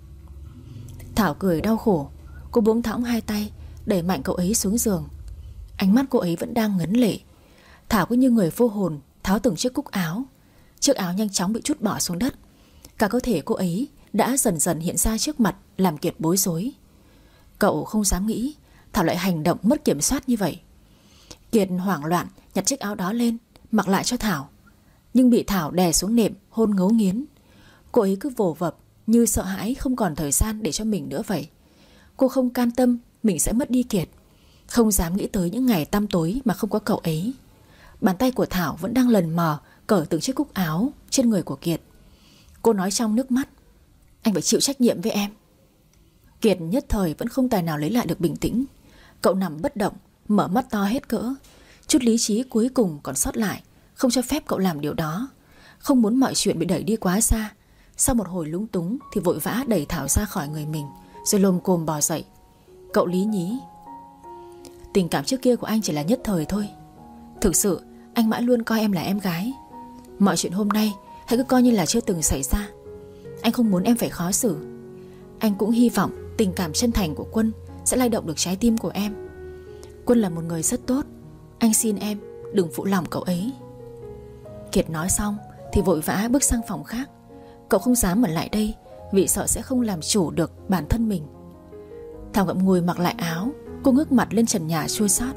Thảo cười đau khổ. Cô buông thõng hai tay, đẩy mạnh cậu ấy xuống giường. Ánh mắt cô ấy vẫn đang ngấn lệ. Thảo cứ như người vô hồn tháo từng chiếc cúc áo. Chiếc áo nhanh chóng bị trút bỏ xuống đất. Cả cơ thể cô ấy đã dần dần hiện ra trước mặt, làm Kiệt bối rối. Cậu không dám nghĩ Thảo lại hành động mất kiểm soát như vậy. Kiệt hoảng loạn nhặt chiếc áo đó lên, mặc lại cho Thảo, nhưng bị Thảo đè xuống nệm hôn ngấu nghiến. Cô ấy cứ vồ vập như sợ hãi không còn thời gian để cho mình nữa vậy. Cô không cam tâm mình sẽ mất đi Kiệt, không dám nghĩ tới những ngày tăm tối mà không có cậu ấy. Bàn tay của Thảo vẫn đang lần mò cởi từng chiếc cúc áo trên người của Kiệt. Cô nói trong nước mắt. Anh phải chịu trách nhiệm với em. Kiệt nhất thời vẫn không tài nào lấy lại được bình tĩnh. Cậu nằm bất động, mở mắt to hết cỡ. Chút lý trí cuối cùng còn sót lại không cho phép cậu làm điều đó. Không muốn mọi chuyện bị đẩy đi quá xa. Sau một hồi lúng túng thì vội vã đẩy Thảo ra khỏi người mình, rồi lồm cồm bò dậy. Cậu lý nhí. Tình cảm trước kia của anh chỉ là nhất thời thôi. Thực sự anh mãi luôn coi em là em gái. Mọi chuyện hôm nay hãy cứ coi như là chưa từng xảy ra. Anh không muốn em phải khó xử. Anh cũng hy vọng tình cảm chân thành của Quân sẽ lay động được trái tim của em. Quân là một người rất tốt. Anh xin em đừng phụ lòng cậu ấy. Kiệt nói xong thì vội vã bước sang phòng khác. Cậu không dám ở lại đây vì sợ sẽ không làm chủ được bản thân mình. Thảo ngậm ngùi mặc lại áo. Cô ngước mặt lên trần nhà chua xót.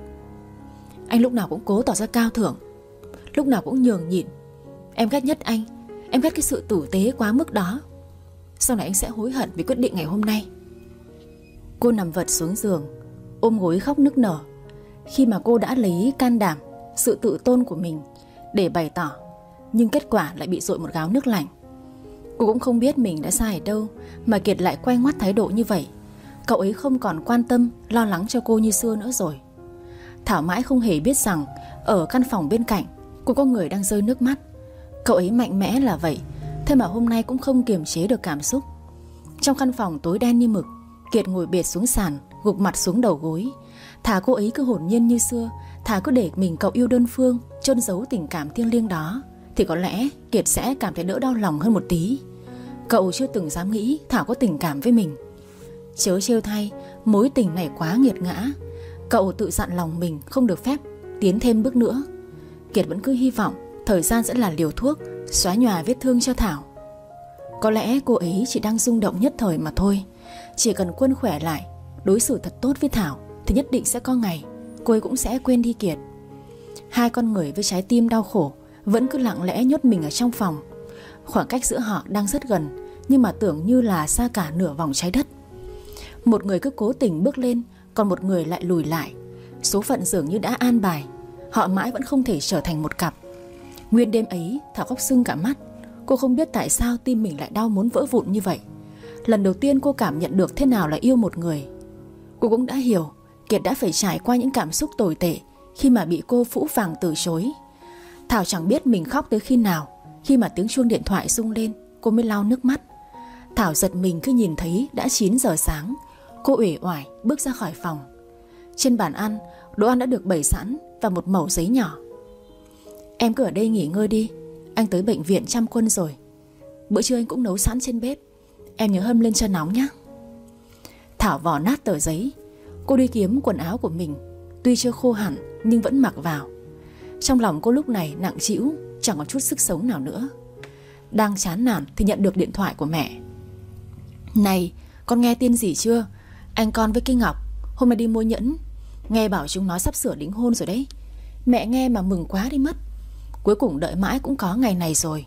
Anh lúc nào cũng cố tỏ ra cao thượng, lúc nào cũng nhường nhịn. Em ghét nhất anh. Em ghét cái sự tử tế quá mức đó. Sau này anh sẽ hối hận vì quyết định ngày hôm nay. Cô nằm vật xuống giường, ôm gối khóc nức nở. Khi mà cô đã lấy can đảm, sự tự tôn của mình để bày tỏ, nhưng kết quả lại bị dội một gáo nước lạnh. Cô cũng không biết mình đã sai ở đâu mà Kiệt lại quay ngoắt thái độ như vậy. Cậu ấy không còn quan tâm, lo lắng cho cô như xưa nữa rồi. Thảo mãi không hề biết rằng ở căn phòng bên cạnh cô có người đang rơi nước mắt. Cậu ấy mạnh mẽ là vậy, thế mà hôm nay cũng không kiềm chế được cảm xúc. Trong căn phòng tối đen như mực, Kiệt ngồi bệt xuống sàn, gục mặt xuống đầu gối. Thà cô ấy cứ hồn nhiên như xưa, thà cứ để mình cậu yêu đơn phương, chôn giấu tình cảm thiêng liêng đó, thì có lẽ Kiệt sẽ cảm thấy đỡ đau lòng hơn một tí. Cậu chưa từng dám nghĩ Thảo có tình cảm với mình. Chớ trêu thay, mối tình này quá nghiệt ngã. Cậu tự dặn lòng mình không được phép tiến thêm bước nữa. Kiệt vẫn cứ hy vọng thời gian sẽ là liều thuốc xóa nhòa vết thương cho Thảo. Có lẽ cô ấy chỉ đang rung động nhất thời mà thôi. Chỉ cần Quân khỏe lại, đối xử thật tốt với Thảo, thì nhất định sẽ có ngày cô ấy cũng sẽ quên đi Kiệt. Hai con người với trái tim đau khổ vẫn cứ lặng lẽ nhốt mình ở trong phòng. Khoảng cách giữa họ đang rất gần, nhưng mà tưởng như là xa cả nửa vòng trái đất. Một người cứ cố tình bước lên, còn một người lại lùi lại. Số phận dường như đã an bài, họ mãi vẫn không thể trở thành một cặp. Nguyên đêm ấy, Thảo khóc sưng cả mắt. Cô không biết tại sao tim mình lại đau muốn vỡ vụn như vậy. Lần đầu tiên cô cảm nhận được thế nào là yêu một người. Cô cũng đã hiểu Kiệt đã phải trải qua những cảm xúc tồi tệ khi mà bị cô phũ phàng từ chối. Thảo chẳng biết mình khóc tới khi nào. Khi mà tiếng chuông điện thoại rung lên, cô mới lau nước mắt. Thảo giật mình khi nhìn thấy đã chín giờ sáng. Cô uể oải bước ra khỏi phòng. Trên bàn ăn, đồ ăn đã được bày sẵn và một mẩu giấy nhỏ. Em cứ ở đây nghỉ ngơi đi, anh tới bệnh viện chăm Quân rồi. Bữa trưa anh cũng nấu sẵn trên bếp, em nhớ hâm lên cho nóng nhé. Thảo vò nát tờ giấy. Cô đi kiếm quần áo của mình, tuy chưa khô hẳn nhưng vẫn mặc vào. Trong lòng cô lúc này nặng trĩu, chẳng có chút sức sống nào nữa. Đang chán nản thì nhận được điện thoại của mẹ. Này, con nghe tin gì chưa? Anh con với Kinh Ngọc hôm nay đi mua nhẫn. Nghe bảo chúng nó sắp sửa đính hôn rồi đấy. Mẹ nghe mà mừng quá đi mất. Cuối cùng đợi mãi cũng có ngày này rồi.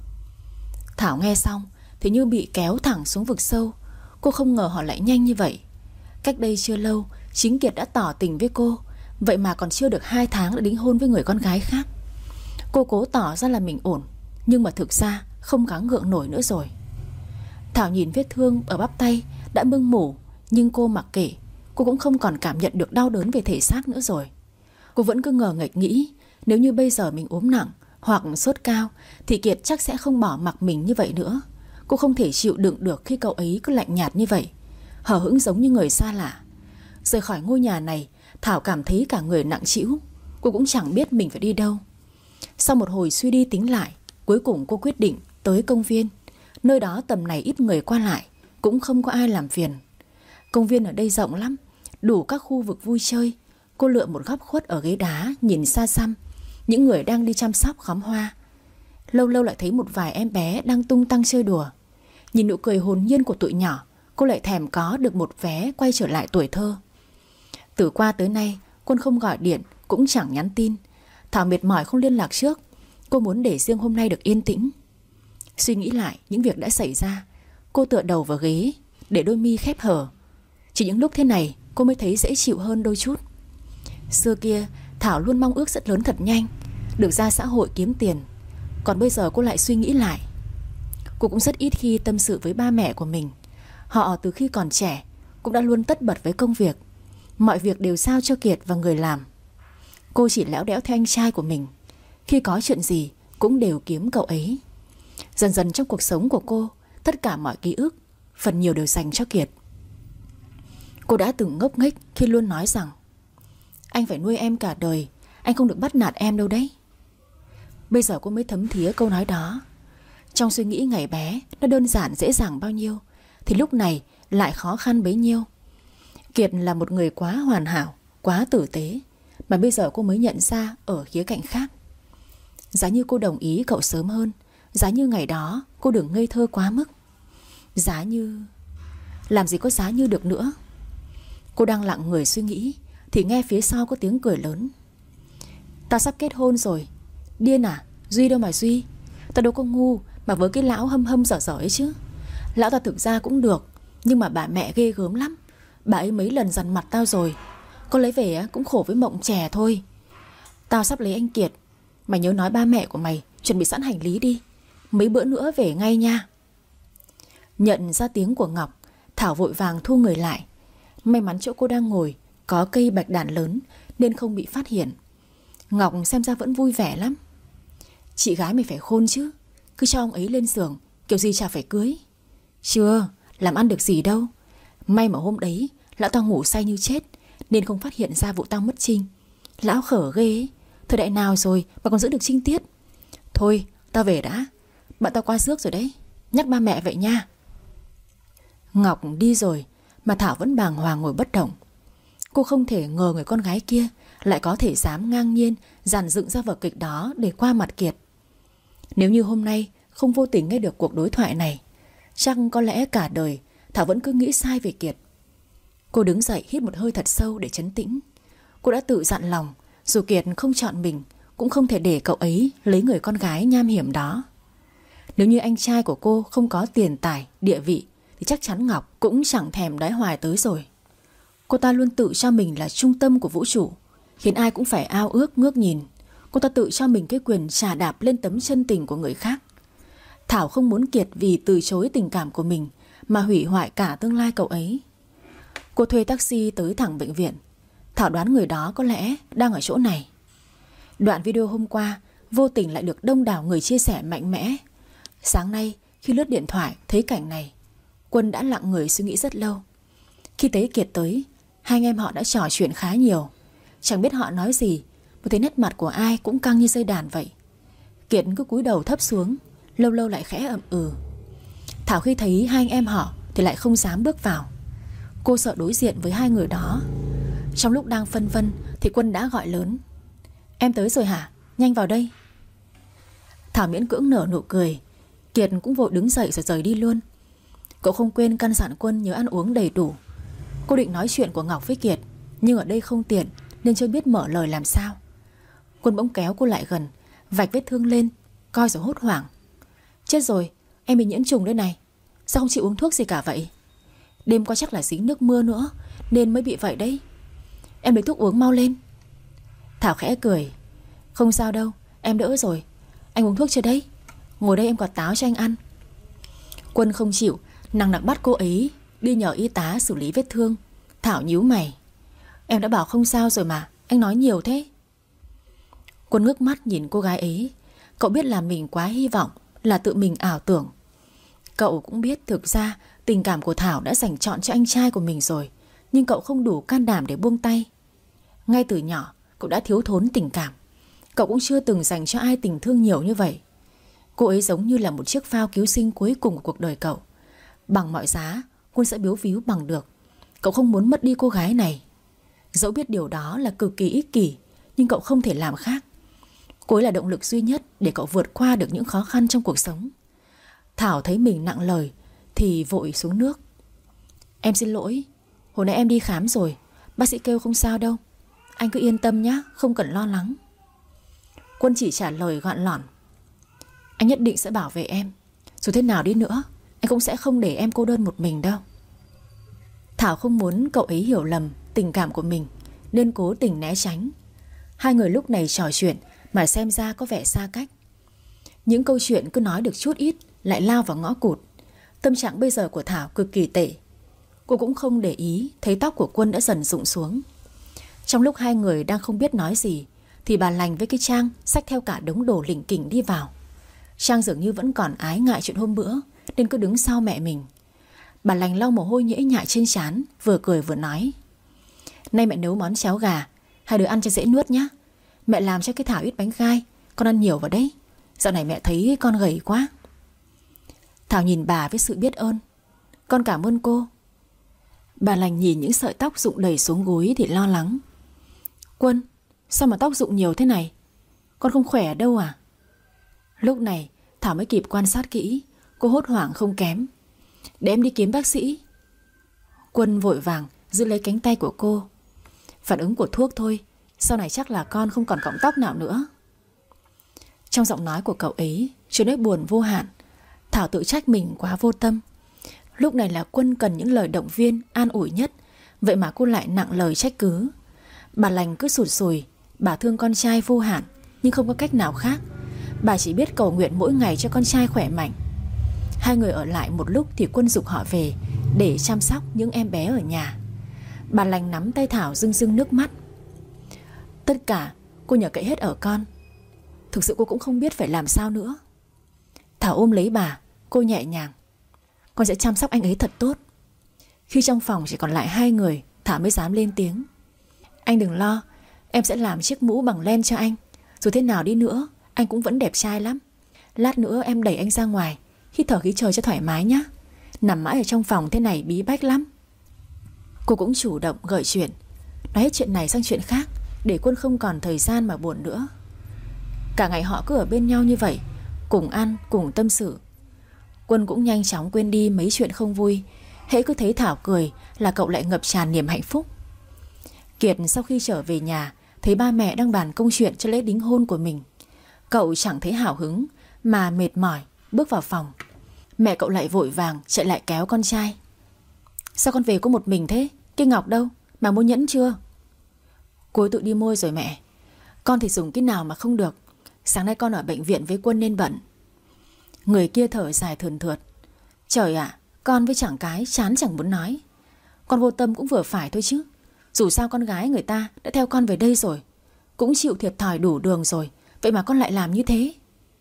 Thảo nghe xong thì như bị kéo thẳng xuống vực sâu. Cô không ngờ họ lại nhanh như vậy. Cách đây chưa lâu, chính Kiệt đã tỏ tình với cô. Vậy mà còn chưa được hai tháng đã đính hôn với người con gái khác. Cô cố tỏ ra là mình ổn, nhưng mà thực ra không gắng gượng nổi nữa rồi. Thảo nhìn vết thương ở bắp tay đã bưng mủ, nhưng cô mặc kệ. Cô cũng không còn cảm nhận được đau đớn về thể xác nữa rồi. Cô vẫn cứ ngờ nghệch nghĩ, nếu như bây giờ mình ốm nặng hoặc sốt cao thì Kiệt chắc sẽ không bỏ mặc mình như vậy nữa. Cô không thể chịu đựng được khi cậu ấy cứ lạnh nhạt như vậy, hờ hững giống như người xa lạ. Rời khỏi ngôi nhà này, Thảo cảm thấy cả người nặng trĩu. Cô cũng chẳng biết mình phải đi đâu. Sau một hồi suy đi tính lại, cuối cùng cô quyết định tới công viên. Nơi đó tầm này ít người qua lại, cũng không có ai làm phiền. Công viên ở đây rộng lắm, đủ các khu vực vui chơi. Cô lựa một góc khuất ở ghế đá, nhìn xa xăm những người đang đi chăm sóc khóm hoa. Lâu lâu lại thấy một vài em bé đang tung tăng chơi đùa. Nhìn nụ cười hồn nhiên của tụi nhỏ, cô lại thèm có được một vé quay trở lại tuổi thơ. Từ qua tới nay, Quân không gọi điện, cũng chẳng nhắn tin. Thảo mệt mỏi không liên lạc trước. Cô muốn để riêng hôm nay được yên tĩnh. Suy nghĩ lại những việc đã xảy ra, cô tựa đầu vào ghế, để đôi mi khép hở. Chỉ những lúc thế này cô mới thấy dễ chịu hơn đôi chút. Xưa kia Thảo luôn mong ước rất lớn thật nhanh, được ra xã hội kiếm tiền. Còn bây giờ cô lại suy nghĩ lại. Cô cũng rất ít khi tâm sự với ba mẹ của mình. Họ từ khi còn trẻ cũng đã luôn tất bật với công việc. Mọi việc đều giao cho Kiệt và người làm. Cô chỉ léo đẽo theo anh trai của mình. Khi có chuyện gì cũng đều kiếm cậu ấy. Dần dần trong cuộc sống của cô, tất cả mọi ký ức phần nhiều đều dành cho Kiệt. Cô đã từng ngốc nghếch khi luôn nói rằng anh phải nuôi em cả đời, anh không được bắt nạt em đâu đấy. Bây giờ cô mới thấm thía câu nói đó. Trong suy nghĩ ngày bé nó đơn giản dễ dàng bao nhiêu, thì lúc này lại khó khăn bấy nhiêu. Kiệt là một người quá hoàn hảo, quá tử tế, mà bây giờ cô mới nhận ra ở khía cạnh khác. Giá như cô đồng ý cậu sớm hơn, giá như ngày đó cô đừng ngây thơ quá mức. Giá như... Làm gì có giá như được nữa. Cô đang lặng người suy nghĩ thì nghe phía sau có tiếng cười lớn. Tao sắp kết hôn rồi. Điên à? Duy đâu mà Duy. Tao đâu có ngu mà với cái lão hâm hâm dở dở ấy chứ. Lão ta thực ra cũng được, nhưng mà bà mẹ ghê gớm lắm. Bà ấy mấy lần dằn mặt tao rồi. Con lấy về cũng khổ với mộng trẻ thôi. Tao sắp lấy anh Kiệt. Mày nhớ nói ba mẹ của mày chuẩn bị sẵn hành lý đi. Mấy bữa nữa về ngay nha. Nhận ra tiếng của Ngọc, Thảo vội vàng thu người lại. May mắn chỗ cô đang ngồi có cây bạch đàn lớn nên không bị phát hiện. Ngọc xem ra vẫn vui vẻ lắm. Chị gái mày phải khôn chứ. Cứ cho ông ấy lên giường, kiểu gì chả phải cưới. Chưa, làm ăn được gì đâu. May mà hôm đấy lão tao ngủ say như chết nên không phát hiện ra vụ tao mất Trinh. Lão khở ghê ấy. Thời đại nào rồi mà còn giữ được trinh tiết. Thôi tao về đã. Bạn tao qua rước rồi đấy. Nhắc ba mẹ vậy nha. Ngọc đi rồi mà Thảo vẫn bàng hoàng ngồi bất động. Cô không thể ngờ người con gái kia lại có thể dám ngang nhiên dàn dựng ra vở kịch đó để qua mặt Kiệt. Nếu như hôm nay không vô tình nghe được cuộc đối thoại này, chắc có lẽ cả đời Thảo vẫn cứ nghĩ sai về Kiệt. Cô đứng dậy hít một hơi thật sâu để trấn tĩnh. Cô đã tự dặn lòng, dù Kiệt không chọn mình cũng không thể để cậu ấy lấy người con gái nham hiểm đó. Nếu như anh trai của cô không có tiền tài, địa vị thì chắc chắn Ngọc cũng chẳng thèm đói hoài tới rồi. Cô ta luôn tự cho mình là trung tâm của vũ trụ, khiến ai cũng phải ao ước ngước nhìn. Cô ta tự cho mình cái quyền chà đạp lên tấm chân tình của người khác. Thảo không muốn Kiệt vì từ chối tình cảm của mình mà hủy hoại cả tương lai cậu ấy. Cô thuê taxi tới thẳng bệnh viện. Thảo đoán người đó có lẽ đang ở chỗ này. Đoạn video hôm qua vô tình lại được đông đảo người chia sẻ mạnh mẽ. Sáng nay khi lướt điện thoại thấy cảnh này, Quân đã lặng người suy nghĩ rất lâu. Khi thấy Kiệt tới, hai anh em họ đã trò chuyện khá nhiều. Chẳng biết họ nói gì mà thấy nét mặt của ai cũng căng như dây đàn vậy. Kiệt cứ cúi đầu thấp xuống, lâu lâu lại khẽ ậm ừ. Thảo khi thấy hai anh em họ thì lại không dám bước vào. Cô sợ đối diện với hai người đó. Trong lúc đang phân vân thì Quân đã gọi lớn. Em tới rồi hả? Nhanh vào đây. Thảo miễn cưỡng nở nụ cười. Kiệt cũng vội đứng dậy rồi rời đi luôn. Cậu không quên căn dặn Quân nhớ ăn uống đầy đủ. Cô định nói chuyện của Ngọc với Kiệt, nhưng ở đây không tiện nên chưa biết mở lời làm sao. Quân bỗng kéo cô lại gần, vạch vết thương lên, coi rồi hốt hoảng. Chết rồi, em bị nhiễm trùng đây này. Sao không chịu uống thuốc gì cả vậy? Đêm qua chắc là dính nước mưa nữa nên mới bị vậy đấy. Em lấy thuốc uống mau lên. Thảo khẽ cười. Không sao đâu, em đỡ rồi. Anh uống thuốc chưa đấy? Ngồi đây em quạt táo cho anh ăn. Quân không chịu, nằng nặc bắt cô ấy đi nhờ y tá xử lý vết thương. Thảo nhíu mày. Em đã bảo không sao rồi mà, anh nói nhiều thế. Quân ngước mắt nhìn cô gái ấy. Cậu biết là mình quá hy vọng, là tự mình ảo tưởng. Cậu cũng biết thực ra tình cảm của Thảo đã dành trọn cho anh trai của mình rồi, nhưng cậu không đủ can đảm để buông tay. Ngay từ nhỏ cậu đã thiếu thốn tình cảm. Cậu cũng chưa từng dành cho ai tình thương nhiều như vậy. Cô ấy giống như là một chiếc phao cứu sinh cuối cùng của cuộc đời cậu. Bằng mọi giá Quân sẽ biếu víu bằng được. Cậu không muốn mất đi cô gái này. Dẫu biết điều đó là cực kỳ ích kỷ, nhưng cậu không thể làm khác. Cô ấy là động lực duy nhất để cậu vượt qua được những khó khăn trong cuộc sống. Thảo thấy mình nặng lời thì vội xuống nước. Em xin lỗi, hồi nãy em đi khám rồi, bác sĩ kêu không sao đâu. Anh cứ yên tâm nhé, không cần lo lắng. Quân chỉ trả lời gọn lỏn. Anh nhất định sẽ bảo vệ em. Dù thế nào đi nữa, anh cũng sẽ không để em cô đơn một mình đâu. Thảo không muốn cậu ấy hiểu lầm tình cảm của mình nên cố tình né tránh. Hai người lúc này trò chuyện mà xem ra có vẻ xa cách. Những câu chuyện cứ nói được chút ít lại lao vào ngõ cụt. Tâm trạng bây giờ của Thảo cực kỳ tệ. Cô cũng không để ý thấy tóc của Quân đã dần rụng xuống. Trong lúc hai người đang không biết nói gì thì bà Lành với cái Trang xách theo cả đống đồ lỉnh kỉnh đi vào. Trang dường như vẫn còn ái ngại chuyện hôm bữa nên cứ đứng sau mẹ mình. Bà Lành lau mồ hôi nhễ nhại trên trán, vừa cười vừa nói. Nay mẹ nấu món cháo gà, hai đứa ăn cho dễ nuốt nhá. Mẹ làm cho cái Thảo ít bánh gai, con ăn nhiều vào đấy. Dạo này mẹ thấy con gầy quá. Thảo nhìn bà với sự biết ơn. Con cảm ơn cô. Bà Lành nhìn những sợi tóc rụng đầy xuống gối thì lo lắng. Quân, sao mà tóc rụng nhiều thế này? Con không khỏe đâu à? Lúc này Thảo mới kịp quan sát kỹ. Cô hốt hoảng không kém. Để em đi kiếm bác sĩ. Quân vội vàng giữ lấy cánh tay của cô. Phản ứng của thuốc thôi, sau này chắc là con không còn cọng tóc nào nữa. Trong giọng nói của cậu ấy chứa nỗi buồn vô hạn. Thảo tự trách mình quá vô tâm. Lúc này là Quân cần những lời động viên, an ủi nhất, vậy mà cô lại nặng lời trách cứ. Bà Lành cứ sụt sùi. Bà thương con trai vô hạn, nhưng không có cách nào khác. Bà chỉ biết cầu nguyện mỗi ngày cho con trai khỏe mạnh. Hai người ở lại một lúc thì Quân giục họ về để chăm sóc những em bé ở nhà. Bà Lành nắm tay Thảo rưng rưng nước mắt. Tất cả cô nhờ cậy hết ở con. Thực sự cô cũng không biết phải làm sao nữa. Thảo ôm lấy bà, cô nhẹ nhàng. Con sẽ chăm sóc anh ấy thật tốt. Khi trong phòng chỉ còn lại hai người, Thảo mới dám lên tiếng. Anh đừng lo, em sẽ làm chiếc mũ bằng len cho anh. Dù thế nào đi nữa, anh cũng vẫn đẹp trai lắm. Lát nữa em đẩy anh ra ngoài, hít thở khí trời cho thoải mái nhé. Nằm mãi ở trong phòng thế này bí bách lắm. Cô cũng chủ động gợi chuyện, nói hết chuyện này sang chuyện khác, để Quân không còn thời gian mà buồn nữa. Cả ngày họ cứ ở bên nhau như vậy, cùng ăn, cùng tâm sự. Quân cũng nhanh chóng quên đi mấy chuyện không vui. Hễ cứ thấy Thảo cười là cậu lại ngập tràn niềm hạnh phúc. Kiệt sau khi trở về nhà thấy ba mẹ đang bàn công chuyện cho lễ đính hôn của mình. Cậu chẳng thấy hào hứng mà mệt mỏi bước vào phòng. Mẹ cậu lại vội vàng chạy lại kéo con trai. Sao con về có một mình thế? Cái Ngọc đâu? Mà mua nhẫn chưa? Cô ấy tự đi mua rồi mẹ. Con thì dùng cái nào mà không được. Sáng nay con ở bệnh viện với Quân nên bận. Người kia thở dài thườn thượt. Trời ạ, con với chẳng cái chán chẳng muốn nói. Con vô tâm cũng vừa phải thôi chứ. Dù sao con gái người ta đã theo con về đây rồi, cũng chịu thiệt thòi đủ đường rồi, vậy mà con lại làm như thế.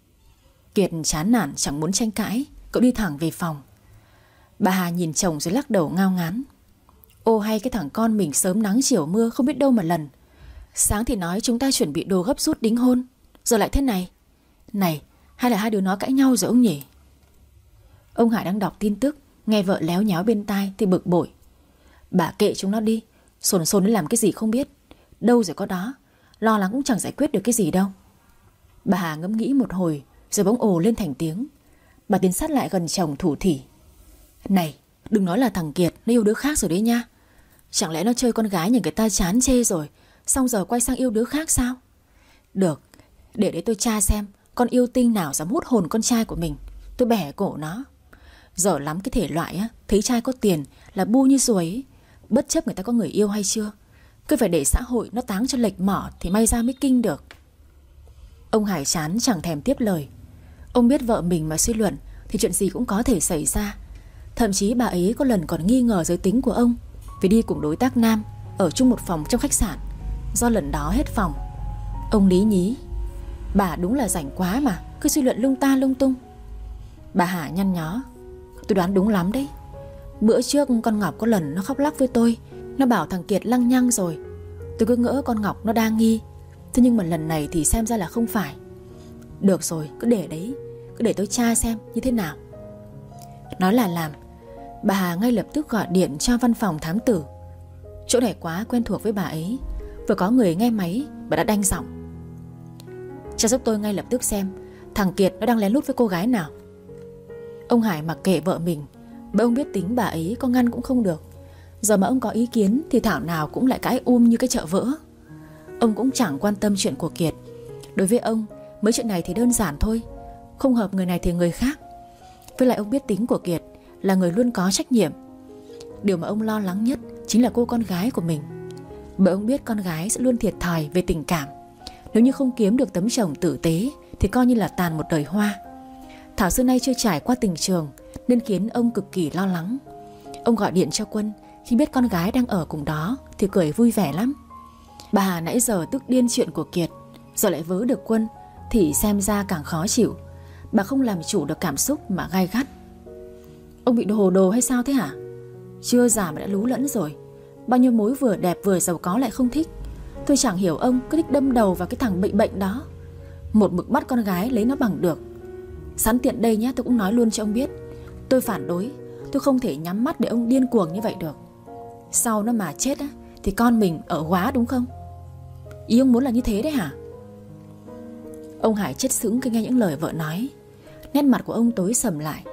Kiệt chán nản chẳng muốn tranh cãi. Cậu đi thẳng về phòng. Bà Hà nhìn chồng rồi lắc đầu ngao ngán. Ô hay cái thằng con mình sớm nắng chiều mưa không biết đâu mà lần. Sáng thì nói chúng ta chuẩn bị đồ gấp rút đính hôn, giờ lại thế này. Này, hay là hai đứa nó cãi nhau rồi ông nhỉ? Ông Hải đang đọc tin tức, nghe vợ léo nháo bên tai thì bực bội. Bà kệ chúng nó đi, sồn sồn đến làm cái gì không biết. Đâu rồi có đó, lo lắng cũng chẳng giải quyết được cái gì đâu. Bà Hà ngẫm nghĩ một hồi rồi bỗng ồ lên thành tiếng. Bà tiến sát lại gần chồng thủ thỉ. Này, đừng nói là thằng Kiệt nó yêu đứa khác rồi đấy nha. Chẳng lẽ nó chơi con gái nhà người ta chán chê rồi, xong giờ quay sang yêu đứa khác sao? Được, để đấy tôi tra xem con yêu tinh nào dám hút hồn con trai của mình. Tôi bẻ cổ nó. Dở lắm cái thể loại á, thấy trai có tiền là bu như ruồi ấy. Bất chấp người ta có người yêu hay chưa, cứ phải để xã hội nó táng cho lệch mỏ thì may ra mới kinh được. Ông Hải chán chẳng thèm tiếp lời. Ông biết vợ mình mà suy luận thì chuyện gì cũng có thể xảy ra. Thậm chí bà ấy có lần còn nghi ngờ giới tính của ông vì đi cùng đối tác nam ở chung một phòng trong khách sạn. Do lần đó hết phòng. Ông lý nhí. Bà đúng là rảnh quá mà, cứ suy luận lung ta lung tung. Bà Hà nhăn nhó. Tôi đoán đúng lắm đấy. Bữa trước con Ngọc có lần nó khóc lóc với tôi, nó bảo thằng Kiệt lăng nhăng rồi. Tôi cứ ngỡ con Ngọc nó đang nghi. Thế nhưng mà lần này thì xem ra là không phải. Được rồi, cứ để đấy, cứ để tôi tra xem như thế nào. Nói là làm. Bà Hà ngay lập tức gọi điện cho văn phòng thám tử. Chỗ này quá quen thuộc với bà ấy. Vừa có người nghe máy, bà đã đanh giọng. Cho giúp tôi ngay lập tức xem thằng Kiệt nó đang lén lút với cô gái nào. Ông Hải mặc kệ vợ mình, bởi ông biết tính bà ấy có ngăn cũng không được. Giờ mà ông có ý kiến thì thảo nào cũng lại cãi um như cái chợ vỡ. Ông cũng chẳng quan tâm chuyện của Kiệt. Đối với ông, mấy chuyện này thì đơn giản thôi. Không hợp người này thì người khác. Với lại ông biết tính của Kiệt là người luôn có trách nhiệm. Điều mà ông lo lắng nhất chính là cô con gái của mình. Bởi ông biết con gái sẽ luôn thiệt thòi về tình cảm. Nếu như không kiếm được tấm chồng tử tế thì coi như là tàn một đời hoa. Thảo xưa nay chưa trải qua tình trường nên khiến ông cực kỳ lo lắng. Ông gọi điện cho Quân. Khi biết con gái đang ở cùng đó thì cười vui vẻ lắm. Bà Hà nãy giờ tức điên chuyện của Kiệt, giờ lại vớ được Quân thì xem ra càng khó chịu. Bà không làm chủ được cảm xúc mà gai gắt. Ông bị hồ đồ hay sao thế hả? Chưa già mà đã lú lẫn rồi. Bao nhiêu mối vừa đẹp vừa giàu có lại không thích. Tôi chẳng hiểu ông cứ thích đâm đầu vào cái thằng bệnh bệnh đó. Một mực bắt con gái lấy nó bằng được. Sẵn tiện đây nhé, tôi cũng nói luôn cho ông biết. Tôi phản đối. Tôi không thể nhắm mắt để ông điên cuồng như vậy được. Sau nó mà chết á thì con mình ở quá đúng không? Ý ông muốn là như thế đấy hả? Ông Hải chết sững khi nghe những lời vợ nói. Nét mặt của ông tối sầm lại.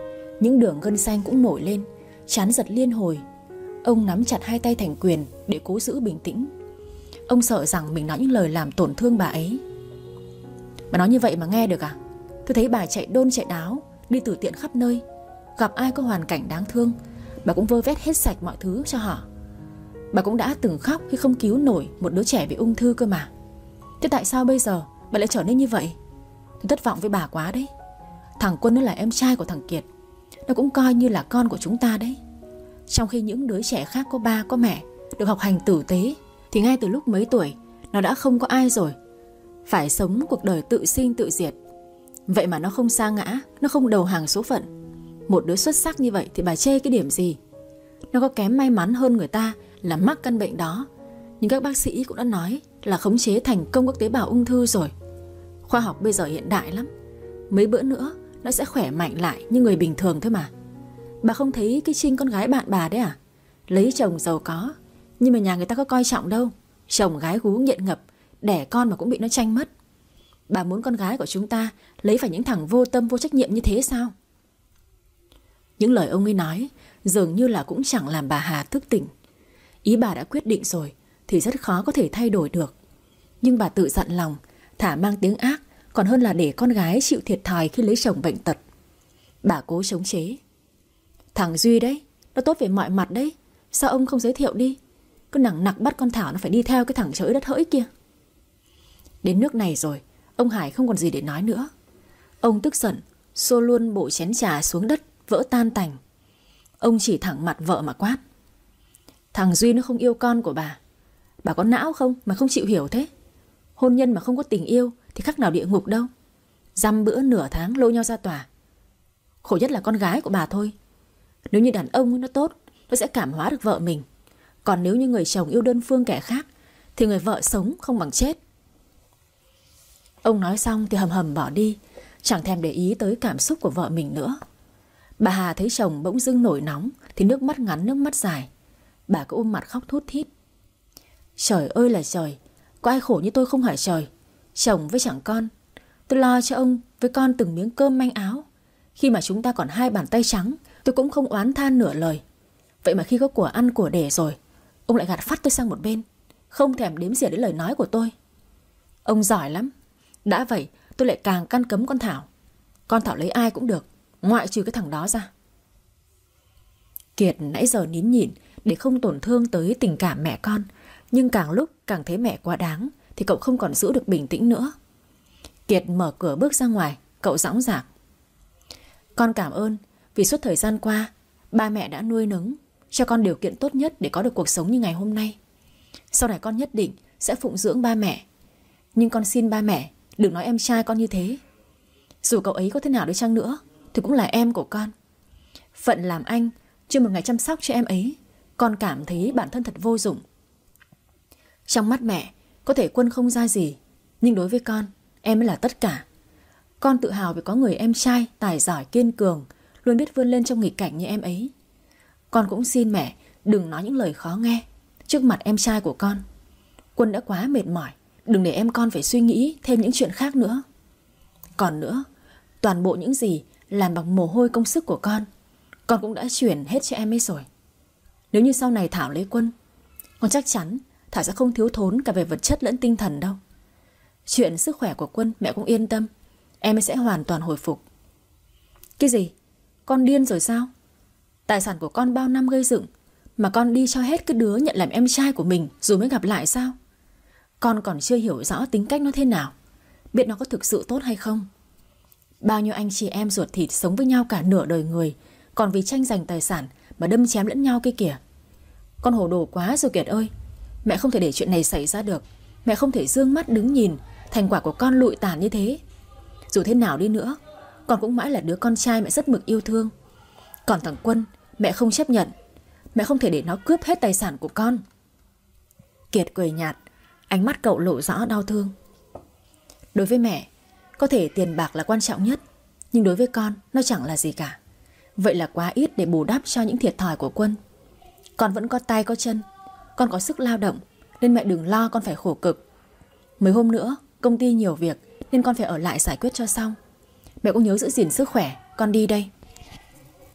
Những đường gân xanh cũng nổi lên, trán giật liên hồi. Ông nắm chặt hai tay thành quyền để cố giữ bình tĩnh. Ông sợ rằng mình nói những lời làm tổn thương bà ấy. Bà nói như vậy mà nghe được à? Tôi thấy bà chạy đôn chạy đáo, đi từ tiện khắp nơi. Gặp ai có hoàn cảnh đáng thương, bà cũng vơ vét hết sạch mọi thứ cho họ. Bà cũng đã từng khóc khi không cứu nổi một đứa trẻ bị ung thư cơ mà. Thế tại sao bây giờ bà lại trở nên như vậy? Tôi thất vọng với bà quá đấy. Thằng Quân nó là em trai của thằng Kiệt, nó cũng coi như là con của chúng ta đấy. Trong khi những đứa trẻ khác có ba có mẹ, được học hành tử tế, thì ngay từ lúc mấy tuổi nó đã không có ai rồi, phải sống cuộc đời tự sinh tự diệt. Vậy mà nó không sa ngã, nó không đầu hàng số phận. Một đứa xuất sắc như vậy thì bà chê cái điểm gì? Nó có kém may mắn hơn người ta là mắc căn bệnh đó, nhưng các bác sĩ cũng đã nói là khống chế thành công các tế bào ung thư rồi. Khoa học bây giờ hiện đại lắm, mấy bữa nữa nó sẽ khỏe mạnh lại như người bình thường thôi mà. Bà không thấy cái Trinh con gái bạn bà đấy à? Lấy chồng giàu có, nhưng mà nhà người ta có coi trọng đâu. Chồng gái gú nghiện ngập, đẻ con mà cũng bị nó tranh mất. Bà muốn con gái của chúng ta lấy phải những thằng vô tâm vô trách nhiệm như thế sao? Những lời ông ấy nói dường như là cũng chẳng làm bà Hà thức tỉnh. Ý bà đã quyết định rồi thì rất khó có thể thay đổi được. Nhưng bà tự dặn lòng, thả mang tiếng ác còn hơn là để con gái chịu thiệt thòi khi lấy chồng bệnh tật. Bà cố chống chế. Thằng Duy đấy, nó tốt về mọi mặt đấy, sao ông không giới thiệu đi? Cứ nằng nặc bắt con Thảo nó phải đi theo cái thằng chới đất hỡi kia. Đến nước này rồi, ông Hải không còn gì để nói nữa. Ông tức giận xô luôn bộ chén trà xuống đất, vỡ tan tành. Ông chỉ thẳng mặt vợ mà quát. Thằng Duy nó không yêu con của bà. Bà có não không mà không chịu hiểu thế? Hôn nhân mà không có tình yêu thì khác nào địa ngục đâu. Dăm bữa nửa tháng lôi nhau ra tòa. Khổ nhất là con gái của bà thôi. Nếu như đàn ông nó tốt, nó sẽ cảm hóa được vợ mình. Còn nếu như người chồng yêu đơn phương kẻ khác thì người vợ sống không bằng chết. Ông nói xong thì hầm hầm bỏ đi, chẳng thèm để ý tới cảm xúc của vợ mình nữa. Bà Hà thấy chồng bỗng dưng nổi nóng thì nước mắt ngắn nước mắt dài. Bà cứ ôm mặt khóc thút thít. Trời ơi là trời, có ai khổ như tôi không hả trời? Chồng với chẳng con, tôi lo cho ông với con từng miếng cơm manh áo. Khi mà chúng ta còn hai bàn tay trắng, tôi cũng không oán than nửa lời. Vậy mà khi có của ăn của để rồi, ông lại gạt phắt tôi sang một bên, không thèm đếm xỉa đến lời nói của tôi. Ông giỏi lắm. Đã vậy tôi lại càng căn cấm con Thảo. Con Thảo lấy ai cũng được, ngoại trừ cái thằng đó ra. Kiệt nãy giờ nín nhịn để không tổn thương tới tình cảm mẹ con, nhưng càng lúc càng thấy mẹ quá đáng thì cậu không còn giữ được bình tĩnh nữa. Kiệt mở cửa bước ra ngoài, cậu dõng dạc. Con cảm ơn vì suốt thời gian qua ba mẹ đã nuôi nấng cho con điều kiện tốt nhất để có được cuộc sống như ngày hôm nay. Sau này con nhất định sẽ phụng dưỡng ba mẹ. Nhưng con xin ba mẹ đừng nói em trai con như thế. Dù cậu ấy có thế nào đi chăng nữa thì cũng là em của con. Phận làm anh, chưa một ngày chăm sóc cho em ấy, con cảm thấy bản thân thật vô dụng. Trong mắt mẹ, có thể Quân không ra gì, nhưng đối với con, em mới là tất cả. Con tự hào vì có người em trai tài giỏi kiên cường, luôn biết vươn lên trong nghịch cảnh như em ấy. Con cũng xin mẹ đừng nói những lời khó nghe trước mặt em trai của con. Quân đã quá mệt mỏi, đừng để em con phải suy nghĩ thêm những chuyện khác nữa. Còn nữa, toàn bộ những gì làm bằng mồ hôi công sức của con, con cũng đã chuyển hết cho em ấy rồi. Nếu như sau này Thảo lấy Quân, con chắc chắn Thảo sẽ không thiếu thốn cả về vật chất lẫn tinh thần đâu. Chuyện sức khỏe của Quân mẹ cũng yên tâm, em ấy sẽ hoàn toàn hồi phục. Cái gì? Con điên rồi sao? Tài sản của con bao năm gây dựng mà con đi cho hết cái đứa nhận làm em trai của mình rồi mới gặp lại sao? Con còn chưa hiểu rõ tính cách nó thế nào, biết nó có thực sự tốt hay không. Bao nhiêu anh chị em ruột thịt sống với nhau cả nửa đời người, còn vì tranh giành tài sản mà đâm chém lẫn nhau kia kìa. Con hồ đồ quá rồi Kiệt ơi. Mẹ không thể để chuyện này xảy ra được. Mẹ không thể dương mắt đứng nhìn thành quả của con lụi tàn như thế. Dù thế nào đi nữa, con cũng mãi là đứa con trai mẹ rất mực yêu thương. Còn thằng Quân, mẹ không chấp nhận. Mẹ không thể để nó cướp hết tài sản của con. Kiệt cười nhạt, ánh mắt cậu lộ rõ đau thương. Đối với mẹ, có thể tiền bạc là quan trọng nhất, nhưng đối với con, nó chẳng là gì cả. Vậy là quá ít để bù đắp cho những thiệt thòi của Quân. Con vẫn có tay có chân, con có sức lao động, nên mẹ đừng lo con phải khổ cực. Mấy hôm nữa công ty nhiều việc nên con phải ở lại giải quyết cho xong. Mẹ cũng nhớ giữ gìn sức khỏe. Con đi đây.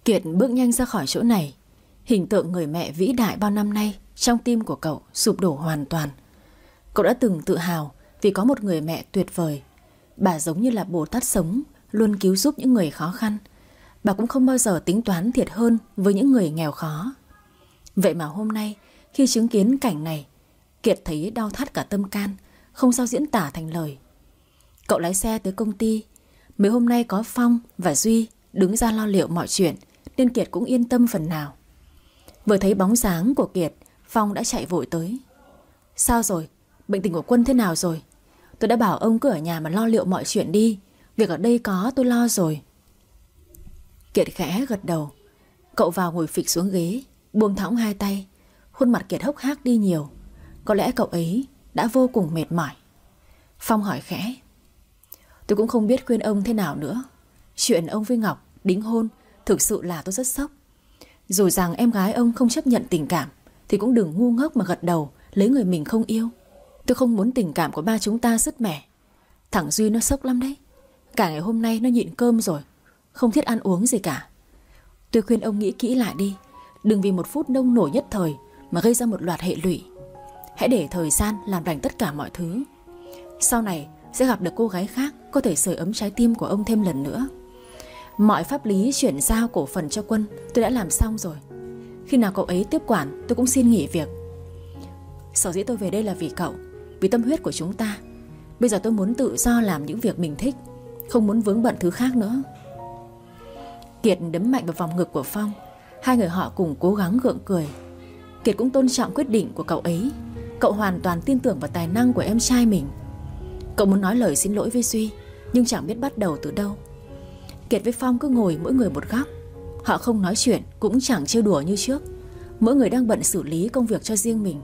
Kiệt bước nhanh ra khỏi chỗ này. Hình tượng người mẹ vĩ đại bao năm nay trong tim của cậu sụp đổ hoàn toàn. Cậu đã từng tự hào vì có một người mẹ tuyệt vời. Bà giống như là Bồ Tát sống, luôn cứu giúp những người khó khăn. Bà cũng không bao giờ tính toán thiệt hơn với những người nghèo khó. Vậy mà hôm nay khi chứng kiến cảnh này, Kiệt thấy đau thắt cả tâm can, không sao diễn tả thành lời. Cậu lái xe tới công ty. Mấy hôm nay có Phong và Duy đứng ra lo liệu mọi chuyện, nên Kiệt cũng yên tâm phần nào. Vừa thấy bóng dáng của Kiệt, Phong đã chạy vội tới. Sao rồi? Bệnh tình của Quân thế nào rồi? Tôi đã bảo ông cứ ở nhà mà lo liệu mọi chuyện đi. Việc ở đây có tôi lo rồi. Kiệt khẽ gật đầu. Cậu vào ngồi phịch xuống ghế, buông thõng hai tay. Khuôn mặt Kiệt hốc hác đi nhiều. Có lẽ cậu ấy đã vô cùng mệt mỏi. Phong hỏi khẽ. Tôi cũng không biết khuyên ông thế nào nữa. Chuyện ông với Ngọc đính hôn thực sự là tôi rất sốc. Dù rằng em gái ông không chấp nhận tình cảm, thì cũng đừng ngu ngốc mà gật đầu lấy người mình không yêu. Tôi không muốn tình cảm của ba chúng ta sứt mẻ. Thằng Duy nó sốc lắm đấy. Cả ngày hôm nay nó nhịn cơm rồi, không thiết ăn uống gì cả. Tôi khuyên ông nghĩ kỹ lại đi. Đừng vì một phút nông nổi nhất thời mà gây ra một loạt hệ lụy. Hãy để thời gian làm lành tất cả mọi thứ. Sau này sẽ gặp được cô gái khác có thể sưởi ấm trái tim của ông thêm lần nữa. Mọi pháp lý chuyển giao cổ phần cho Quân tôi đã làm xong rồi. Khi nào cậu ấy tiếp quản tôi cũng xin nghỉ việc. Sở dĩ tôi về đây là vì cậu, vì tâm huyết của chúng ta. Bây giờ tôi muốn tự do làm những việc mình thích, không muốn vướng bận thứ khác nữa. Kiệt đấm mạnh vào vòng ngực của Phong. Hai người họ cùng cố gắng gượng cười. Kiệt cũng tôn trọng quyết định của cậu ấy. Cậu hoàn toàn tin tưởng vào tài năng của em trai mình. Cậu muốn nói lời xin lỗi với Duy, nhưng chẳng biết bắt đầu từ đâu. Kiệt với Phong cứ ngồi mỗi người một góc. Họ không nói chuyện, cũng chẳng trêu đùa như trước. Mỗi người đang bận xử lý công việc cho riêng mình.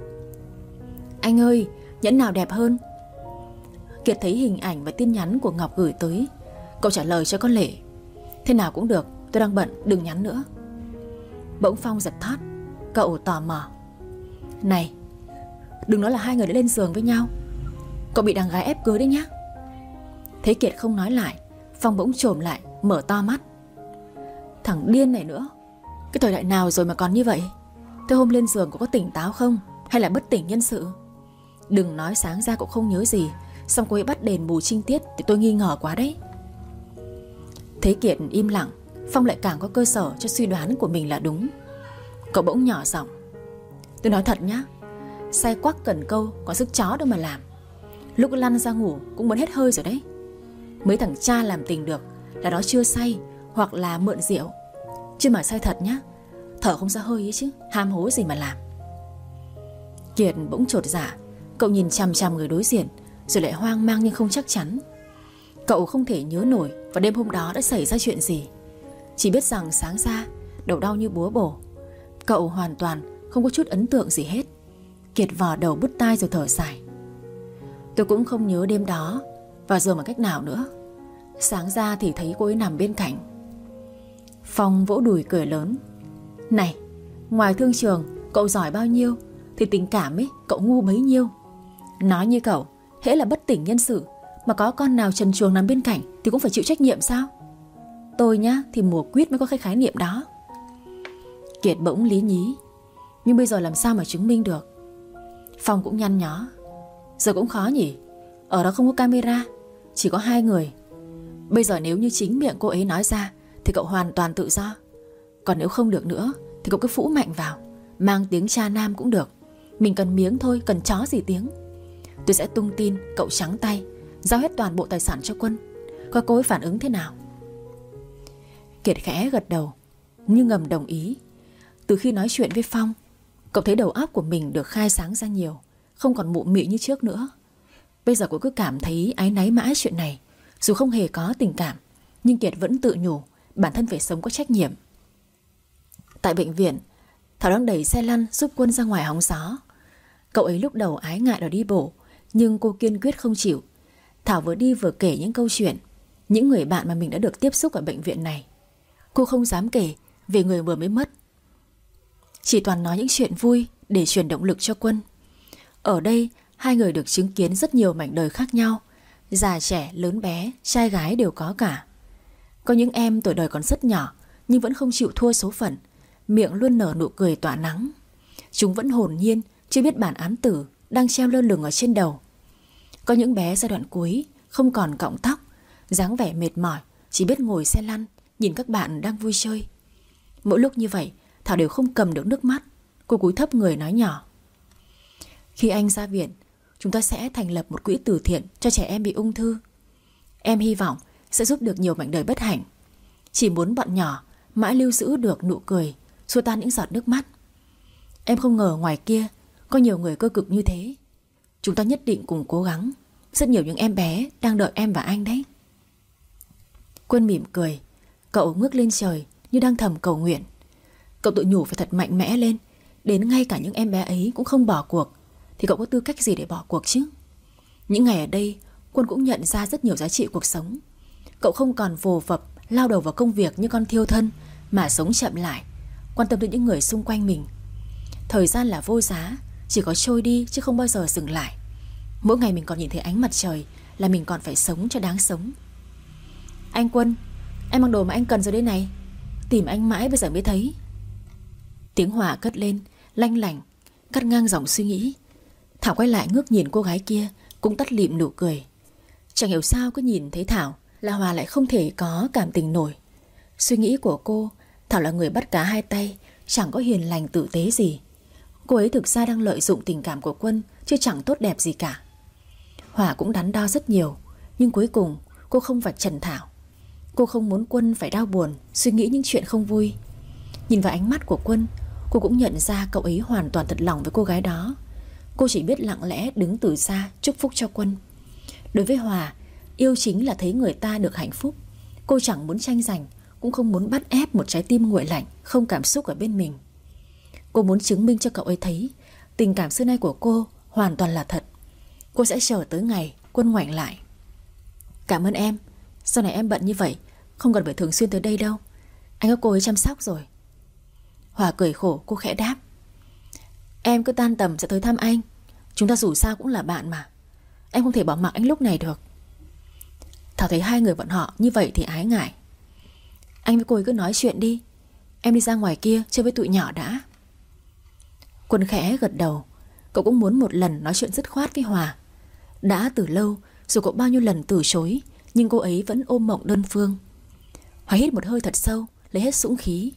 Anh ơi, nhẫn nào đẹp hơn? Kiệt thấy hình ảnh và tin nhắn của Ngọc gửi tới. Cậu trả lời cho con Lệ. Thế nào cũng được, tôi đang bận, đừng nhắn nữa. Bỗng Phong giật thót. Cậu tò mò. Này, đừng nói là hai người đã lên giường với nhau. Cậu bị đàn gái ép cưới đấy nhá. Thấy Kiệt không nói lại, Phong bỗng chồm lại, mở to mắt. Thằng điên này nữa. Cái thời đại nào rồi mà còn như vậy? Thế hôm lên giường cậu có tỉnh táo không? Hay là bất tỉnh nhân sự? Đừng nói sáng ra cậu không nhớ gì, xong cô ấy bắt đền bù trinh tiết thì tôi nghi ngờ quá đấy. Thấy Kiệt im lặng, Phong lại càng có cơ sở cho suy đoán của mình là đúng. Cậu bỗng nhỏ giọng. Tôi nói thật nhá, say quắc cần câu có sức chó đâu mà làm. Lúc lăn ra ngủ cũng muốn hết hơi rồi đấy. Mấy thằng cha làm tình được là nó chưa say hoặc là mượn rượu. Chứ mà say thật nhá, thở không ra hơi ấy chứ, ham hố gì mà làm. Kiệt bỗng chột dạ. Cậu nhìn chằm chằm người đối diện, rồi lại hoang mang nhưng không chắc chắn. Cậu không thể nhớ nổi vào đêm hôm đó đã xảy ra chuyện gì. Chỉ biết rằng sáng ra đầu đau như búa bổ. Cậu hoàn toàn không có chút ấn tượng gì hết. Kiệt vò đầu bứt tai rồi thở dài. Tôi cũng không nhớ đêm đó và giờ bằng cách nào nữa. Sáng ra thì thấy cô ấy nằm bên cạnh. Phong vỗ đùi cười lớn. Này, ngoài thương trường cậu giỏi bao nhiêu thì tình cảm ấy cậu ngu bấy nhiêu. Nói như cậu, hễ là bất tỉnh nhân sự mà có con nào trần truồng nằm bên cạnh thì cũng phải chịu trách nhiệm sao? Tôi nhá thì mùa quýt mới có cái khái niệm đó. Kiệt bỗng lý nhí. Nhưng bây giờ làm sao mà chứng minh được? Phong cũng nhăn nhó. Giờ cũng khó nhỉ. Ở đó không có camera, chỉ có hai người. Bây giờ nếu như chính miệng cô ấy nói ra thì cậu hoàn toàn tự do. Còn nếu không được nữa thì cậu cứ phũ mạnh vào, mang tiếng cha nam cũng được. Mình cần miếng thôi, cần chó gì tiếng. Tôi sẽ tung tin cậu trắng tay, giao hết toàn bộ tài sản cho Quân. Coi cô ấy phản ứng thế nào. Kiệt khẽ gật đầu, nhưng ngầm đồng ý. Từ khi nói chuyện với Phong, cậu thấy đầu óc của mình được khai sáng ra nhiều, không còn mụ mị như trước nữa. Bây giờ cậu cứ cảm thấy áy náy mãi chuyện này. Dù không hề có tình cảm, nhưng Kiệt vẫn tự nhủ bản thân phải sống có trách nhiệm. Tại bệnh viện, Thảo đang đẩy xe lăn giúp Quân ra ngoài hóng gió. Cậu ấy lúc đầu ái ngại đòi đi bộ, nhưng cô kiên quyết không chịu. Thảo vừa đi vừa kể những câu chuyện, những người bạn mà mình đã được tiếp xúc ở bệnh viện này. Cô không dám kể về người vừa mới mất, chỉ toàn nói những chuyện vui để truyền động lực cho Quân. Ở đây, hai người được chứng kiến rất nhiều mảnh đời khác nhau. Già trẻ, lớn bé, trai gái đều có cả. Có những em tuổi đời còn rất nhỏ nhưng vẫn không chịu thua số phận, miệng luôn nở nụ cười tỏa nắng. Chúng vẫn hồn nhiên, chưa biết bản án tử đang treo lơ lửng ở trên đầu. Có những bé giai đoạn cuối không còn cọng tóc, dáng vẻ mệt mỏi, chỉ biết ngồi xe lăn nhìn các bạn đang vui chơi. Mỗi lúc như vậy, Thảo đều không cầm được nước mắt. Cô cúi thấp người nói nhỏ: Khi anh ra viện, chúng ta sẽ thành lập một quỹ từ thiện cho trẻ em bị ung thư. Em hy vọng sẽ giúp được nhiều mảnh đời bất hạnh. Chỉ muốn bọn nhỏ mãi lưu giữ được nụ cười, xua tan những giọt nước mắt. Em không ngờ ngoài kia có nhiều người cơ cực như thế. Chúng ta nhất định cùng cố gắng. Rất nhiều những em bé đang đợi em và anh đấy. Quân mỉm cười. Cậu ngước lên trời như đang thầm cầu nguyện. Cậu tự nhủ phải thật mạnh mẽ lên. Đến ngay cả những em bé ấy cũng không bỏ cuộc, thì cậu có tư cách gì để bỏ cuộc chứ? Những ngày ở đây, Quân cũng nhận ra rất nhiều giá trị cuộc sống. Cậu không còn vồ vập lao đầu vào công việc như con thiêu thân, mà sống chậm lại, quan tâm đến những người xung quanh mình. Thời gian là vô giá, chỉ có trôi đi chứ không bao giờ dừng lại. Mỗi ngày mình còn nhìn thấy ánh mặt trời là mình còn phải sống cho đáng sống. Anh Quân, em mang đồ mà anh cần rồi đây này. Tìm anh mãi bây giờ mới thấy. Tiếng Hòa cất lên lanh lảnh, cắt ngang dòng suy nghĩ. Thảo quay lại ngước nhìn cô gái kia, cũng tắt lịm nụ cười. Chẳng hiểu sao cứ nhìn thấy Thảo là Hòa lại không thể có cảm tình nổi. Suy nghĩ của cô, Thảo là người bắt cá hai tay, chẳng có hiền lành tử tế gì. Cô ấy thực ra đang lợi dụng tình cảm của Quân, chứ chẳng tốt đẹp gì cả. Hòa cũng đắn đo rất nhiều, nhưng cuối cùng cô không vạch trần Thảo. Cô không muốn Quân phải đau buồn, suy nghĩ những chuyện không vui. Nhìn vào ánh mắt của Quân, cô cũng nhận ra cậu ấy hoàn toàn thật lòng với cô gái đó. Cô chỉ biết lặng lẽ đứng từ xa chúc phúc cho Quân. Đối với Hòa, yêu chính là thấy người ta được hạnh phúc. Cô chẳng muốn tranh giành, cũng không muốn bắt ép một trái tim nguội lạnh, không cảm xúc ở bên mình. Cô muốn chứng minh cho cậu ấy thấy tình cảm xưa nay của cô hoàn toàn là thật. Cô sẽ chờ tới ngày Quân ngoảnh lại. Cảm ơn em. Sau này em bận như vậy, không cần phải thường xuyên tới đây đâu. Anh có cô ấy chăm sóc rồi. Hòa cười khổ, cô khẽ đáp: Em cứ tan tầm sẽ tới thăm anh. Chúng ta dù sao cũng là bạn mà. Em không thể bỏ mặc anh lúc này được. Thảo thấy hai người bọn họ như vậy thì ái ngại. Anh với cô ấy cứ nói chuyện đi. Em đi ra ngoài kia chơi với tụi nhỏ đã. Quân khẽ gật đầu. Cậu cũng muốn một lần nói chuyện dứt khoát với Hòa. Đã từ lâu, dù cậu bao nhiêu lần từ chối, nhưng cô ấy vẫn ôm mộng đơn phương. Hòa hít một hơi thật sâu, lấy hết dũng khí.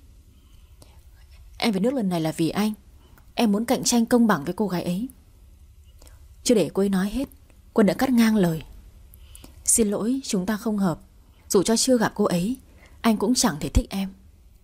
Em về nước lần này là vì anh. Em muốn cạnh tranh công bằng với cô gái ấy. Chưa để cô ấy nói hết, Quân đã cắt ngang lời. Xin lỗi, chúng ta không hợp. Dù cho chưa gặp cô ấy, anh cũng chẳng thể thích em.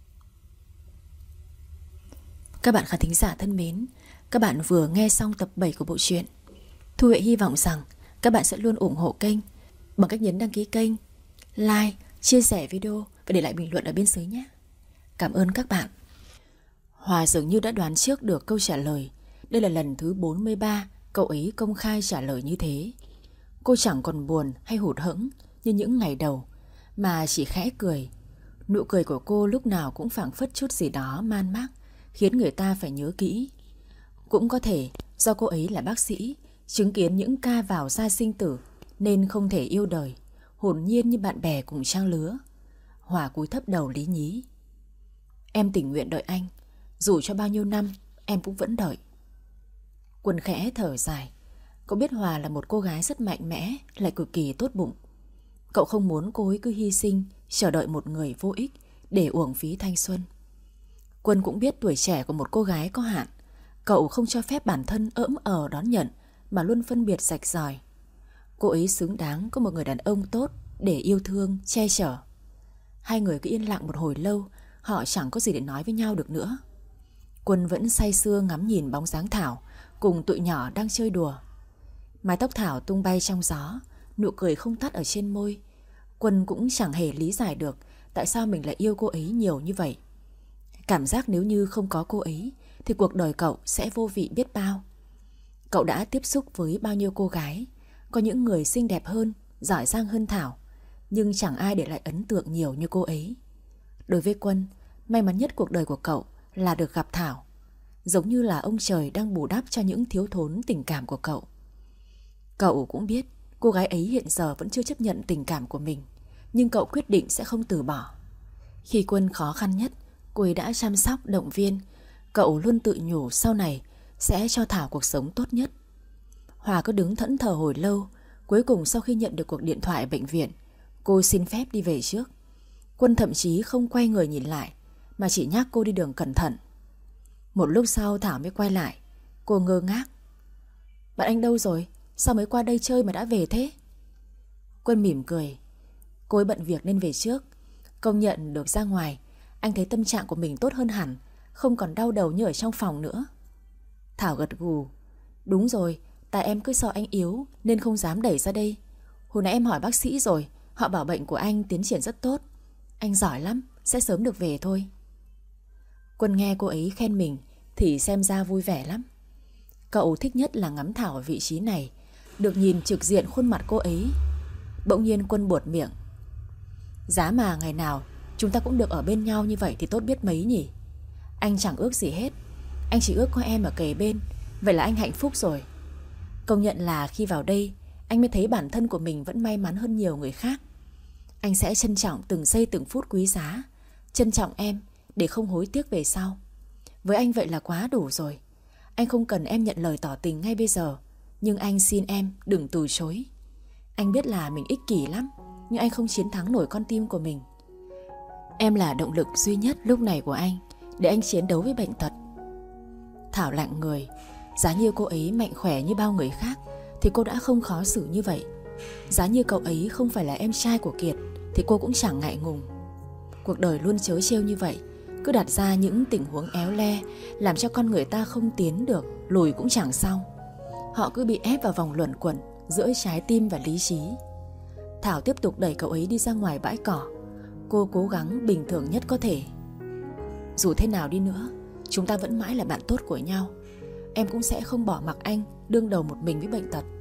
Các bạn khán thính giả thân mến, các bạn vừa nghe xong tập bảy của bộ truyện. Thu Huệ hy vọng rằng các bạn sẽ luôn ủng hộ kênh bằng cách nhấn đăng ký kênh, like, chia sẻ video và để lại bình luận ở bên dưới nhé. Cảm ơn các bạn. Hòa dường như đã đoán trước được câu trả lời. Đây là lần thứ bốn mươi ba cậu ấy công khai trả lời như thế. Cô chẳng còn buồn hay hụt hẫng như những ngày đầu, mà chỉ khẽ cười. Nụ cười của cô lúc nào cũng phảng phất chút gì đó man mác, khiến người ta phải nhớ kỹ. Cũng có thể do cô ấy là bác sĩ, chứng kiến những ca vào ra sinh tử, nên không thể yêu đời, hồn nhiên như bạn bè cùng trang lứa. Hòa cúi thấp đầu lý nhí. Em tình nguyện đợi anh. Dù cho bao nhiêu năm em cũng vẫn đợi. Quân khẽ thở dài. Cậu biết Hòa là một cô gái rất mạnh mẽ, lại cực kỳ tốt bụng. Cậu không muốn cô ấy cứ hy sinh, chờ đợi một người vô ích để uổng phí thanh xuân. Quân cũng biết tuổi trẻ của một cô gái có hạn. Cậu không cho phép bản thân ỡm ờ đón nhận, mà luôn phân biệt rạch ròi. Cô ấy xứng đáng có một người đàn ông tốt để yêu thương, che chở. Hai người cứ yên lặng một hồi lâu, họ chẳng có gì để nói với nhau được nữa. Quân vẫn say sưa ngắm nhìn bóng dáng Thảo cùng tụi nhỏ đang chơi đùa. Mái tóc Thảo tung bay trong gió, nụ cười không tắt ở trên môi. Quân cũng chẳng hề lý giải được tại sao mình lại yêu cô ấy nhiều như vậy. Cảm giác nếu như không có cô ấy thì cuộc đời cậu sẽ vô vị biết bao. Cậu đã tiếp xúc với bao nhiêu cô gái, có những người xinh đẹp hơn, giỏi giang hơn Thảo, nhưng chẳng ai để lại ấn tượng nhiều như cô ấy. Đối với Quân, may mắn nhất cuộc đời của cậu là được gặp Thảo. Giống như là ông trời đang bù đắp cho những thiếu thốn tình cảm của cậu. Cậu cũng biết cô gái ấy hiện giờ vẫn chưa chấp nhận tình cảm của mình, nhưng cậu quyết định sẽ không từ bỏ. Khi Quân khó khăn nhất, cô ấy đã chăm sóc, động viên. Cậu luôn tự nhủ sau này sẽ cho Thảo cuộc sống tốt nhất. Hòa cứ đứng thẫn thờ hồi lâu. Cuối cùng sau khi nhận được cuộc điện thoại ở bệnh viện, cô xin phép đi về trước. Quân thậm chí không quay người nhìn lại, mà chỉ nhắc cô đi đường cẩn thận. Một lúc sau Thảo mới quay lại. Cô ngơ ngác. Bạn anh đâu rồi? Sao mới qua đây chơi mà đã về thế? Quân mỉm cười. Cô ấy bận việc nên về trước. Công nhận được ra ngoài, anh thấy tâm trạng của mình tốt hơn hẳn, không còn đau đầu như ở trong phòng nữa. Thảo gật gù. Đúng rồi, tại em cứ sợ anh yếu nên không dám đẩy ra đây. Hồi nãy em hỏi bác sĩ rồi, họ bảo bệnh của anh tiến triển rất tốt. Anh giỏi lắm, sẽ sớm được về thôi. Quân nghe cô ấy khen mình thì xem ra vui vẻ lắm. Cậu thích nhất là ngắm Thảo ở vị trí này, được nhìn trực diện khuôn mặt cô ấy. Bỗng nhiên Quân buột miệng. Giá mà ngày nào chúng ta cũng được ở bên nhau như vậy thì tốt biết mấy nhỉ. Anh chẳng ước gì hết, anh chỉ ước có em ở kề bên. Vậy là anh hạnh phúc rồi. Công nhận là khi vào đây, anh mới thấy bản thân của mình vẫn may mắn hơn nhiều người khác. Anh sẽ trân trọng từng giây từng phút quý giá, trân trọng em để không hối tiếc về sau. Với anh vậy là quá đủ rồi. Anh không cần em nhận lời tỏ tình ngay bây giờ, nhưng anh xin em đừng từ chối. Anh biết là mình ích kỷ lắm, nhưng anh không chiến thắng nổi con tim của mình. Em là động lực duy nhất lúc này của anh, để anh chiến đấu với bệnh tật. Thảo lặng người. Giá như cô ấy mạnh khỏe như bao người khác thì cô đã không khó xử như vậy. Giá như cậu ấy không phải là em trai của Kiệt thì cô cũng chẳng ngại ngùng. Cuộc đời luôn trớ trêu như vậy, cứ đặt ra những tình huống éo le, làm cho con người ta không tiến được, lùi cũng chẳng xong. Họ cứ bị ép vào vòng luẩn quẩn giữa trái tim và lý trí. Thảo tiếp tục đẩy cậu ấy đi ra ngoài bãi cỏ. Cô cố gắng bình thường nhất có thể. Dù thế nào đi nữa, chúng ta vẫn mãi là bạn tốt của nhau. Em cũng sẽ không bỏ mặc anh đương đầu một mình với bệnh tật.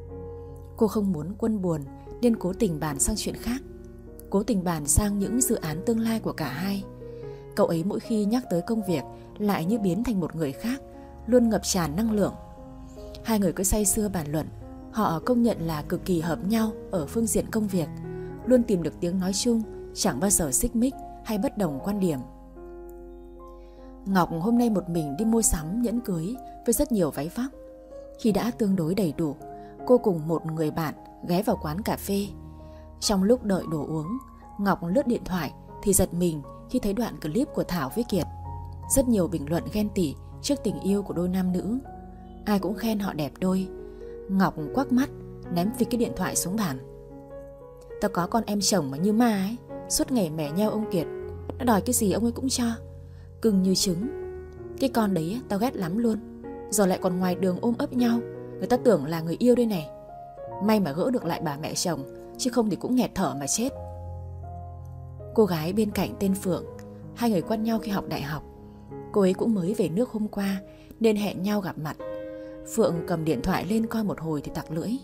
Cô không muốn Quân buồn nên cố tình bàn sang chuyện khác, cố tình bàn sang những dự án tương lai của cả hai. Cậu ấy mỗi khi nhắc tới công việc lại như biến thành một người khác, luôn ngập tràn năng lượng. Hai người cứ say sưa bàn luận. Họ công nhận là cực kỳ hợp nhau ở phương diện công việc, luôn tìm được tiếng nói chung, chẳng bao giờ xích mích hay bất đồng quan điểm. Ngọc hôm nay một mình đi mua sắm nhẫn cưới với rất nhiều váy vóc. Khi đã tương đối đầy đủ, cô cùng một người bạn ghé vào quán cà phê. Trong lúc đợi đồ uống, Ngọc lướt điện thoại thì giật mình khi thấy đoạn clip của Thảo với Kiệt. Rất nhiều bình luận ghen tị trước tình yêu của đôi nam nữ. Ai cũng khen họ đẹp đôi. Ngọc quắc mắt, ném phịch cái điện thoại xuống bàn. Tao có con em chồng mà như ma ấy, suốt ngày mẻ nheo ông Kiệt. Nó đòi cái gì ông ấy cũng cho, cưng như trứng. Cái con đấy tao ghét lắm luôn. Giờ lại còn ngoài đường ôm ấp nhau, người ta tưởng là người yêu đây này. May mà gỡ được lại bà mẹ chồng, chứ không thì cũng nghẹt thở mà chết. Cô gái bên cạnh tên Phượng, hai người quen nhau khi học đại học. Cô ấy cũng mới về nước hôm qua nên hẹn nhau gặp mặt. Phượng cầm điện thoại lên coi một hồi thì tặc lưỡi.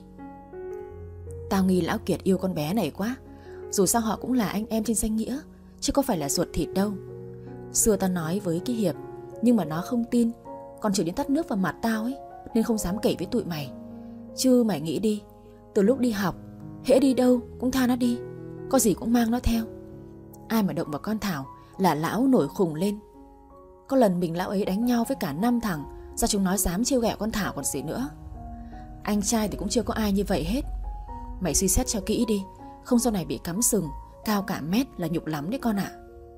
Tao nghi lão Kiệt yêu con bé này quá. Dù sao họ cũng là anh em trên danh nghĩa, chứ có phải là ruột thịt đâu. Xưa tao nói với cái Hiệp, nhưng mà nó không tin, còn chửi đến tắt nước vào mặt tao ấy, nên không dám kể với tụi mày. Chứ mày nghĩ đi, từ lúc đi học, hễ đi đâu cũng tha nó đi, có gì cũng mang nó theo. Ai mà động vào con Thảo là lão nổi khùng lên. Có lần mình lão ấy đánh nhau với cả năm thằng, sao chúng nó dám trêu ghẹo con Thảo còn gì nữa. Anh trai thì cũng chưa có ai như vậy hết. Mày suy xét cho kỹ đi, không sau này bị cắm sừng cao cả mét là nhục lắm đấy con ạ.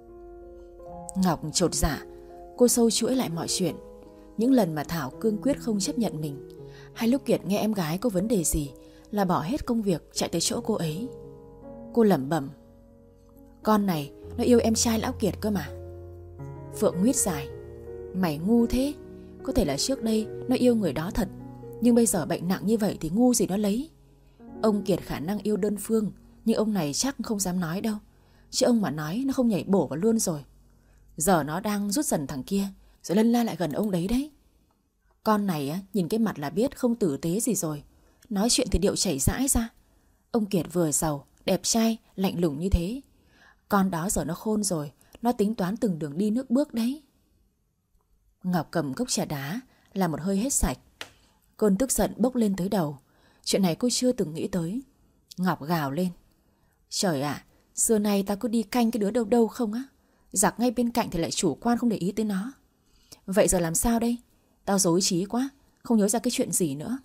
Ngọc chột dạ. Cô sâu chuỗi lại mọi chuyện. Những lần mà Thảo cương quyết không chấp nhận mình, hay lúc Kiệt nghe em gái có vấn đề gì là bỏ hết công việc chạy tới chỗ cô ấy. Cô lẩm bẩm, con này nó yêu em trai lão Kiệt cơ mà. Phượng nguyết dài, mày ngu thế. Có thể là trước đây nó yêu người đó thật, nhưng bây giờ bệnh nặng như vậy thì ngu gì nó lấy. Ông Kiệt khả năng yêu đơn phương, nhưng ông này chắc không dám nói đâu. Chứ ông mà nói nó không nhảy bổ vào luôn rồi. Giờ nó đang rút dần thằng kia, rồi lân la lại gần ông đấy đấy. Con này á, nhìn cái mặt là biết không tử tế gì rồi. Nói chuyện thì điệu chảy rãi ra. Ông Kiệt vừa giàu, đẹp trai, lạnh lùng như thế. Con đó giờ nó khôn rồi, nó tính toán từng đường đi nước bước đấy. Ngọc cầm cốc trà đá, làm một hơi hết sạch. Cơn tức giận bốc lên tới đầu. Chuyện này cô chưa từng nghĩ tới. Ngọc gào lên, trời ạ, xưa nay ta cứ đi canh cái đứa đâu đâu không á. Giặc ngay bên cạnh thì lại chủ quan không để ý tới nó. Vậy giờ làm sao đây? Tao rối trí quá, không nhớ ra cái chuyện gì nữa.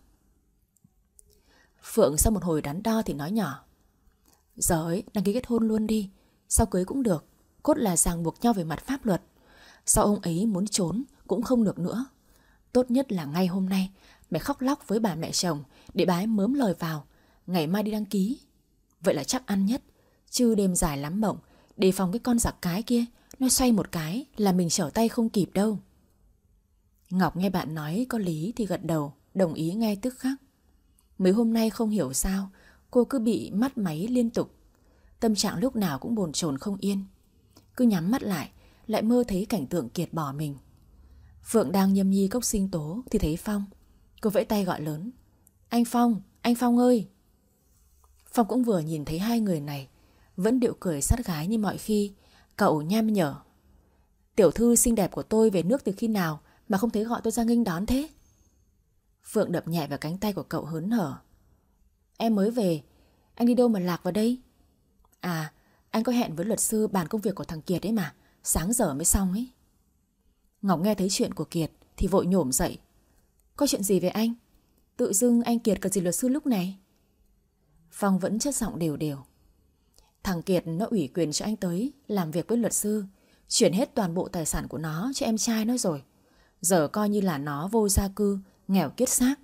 Phượng sau một hồi đắn đo thì nói nhỏ: Giờ ấy, đăng ký kết hôn luôn đi. Sau cưới cũng được, cốt là ràng buộc nhau về mặt pháp luật. Sau ông ấy muốn trốn cũng không được nữa. Tốt nhất là ngay hôm nay mày khóc lóc với bà mẹ chồng để bà ấy mớm lời vào, ngày mai đi đăng ký. Vậy là chắc ăn nhất. Chứ đêm dài lắm mộng, đề phòng cái con giặc cái kia nó xoay một cái là mình trở tay không kịp đâu. Ngọc nghe bạn nói có lý thì gật đầu, đồng ý ngay tức khắc. Mấy hôm nay không hiểu sao cô cứ bị mắt máy liên tục. Tâm trạng lúc nào cũng bồn chồn không yên. Cứ nhắm mắt lại lại mơ thấy cảnh tượng Kiệt bỏ mình. Phượng đang nhâm nhi cốc sinh tố thì thấy Phong. Cô vẫy tay gọi lớn: Anh Phong, anh Phong ơi. Phong cũng vừa nhìn thấy hai người này, vẫn điệu cười sát gái như mọi khi. Cậu nham nhở: Tiểu thư xinh đẹp của tôi về nước từ khi nào mà không thấy gọi tôi ra nghênh đón thế? Phượng đập nhẹ vào cánh tay của cậu hớn hở: Em mới về. Anh đi đâu mà lạc vào đây? À, anh có hẹn với luật sư bàn công việc của thằng Kiệt ấy mà, sáng giờ mới xong ấy. Ngọc nghe thấy chuyện của Kiệt thì vội nhổm dậy: Có chuyện gì về anh? Tự dưng anh Kiệt cần gì luật sư lúc này? Phong vẫn chất giọng đều đều: Thằng Kiệt nó ủy quyền cho anh tới làm việc với luật sư, chuyển hết toàn bộ tài sản của nó cho em trai nó rồi. Giờ coi như là nó vô gia cư, nghèo kiết xác.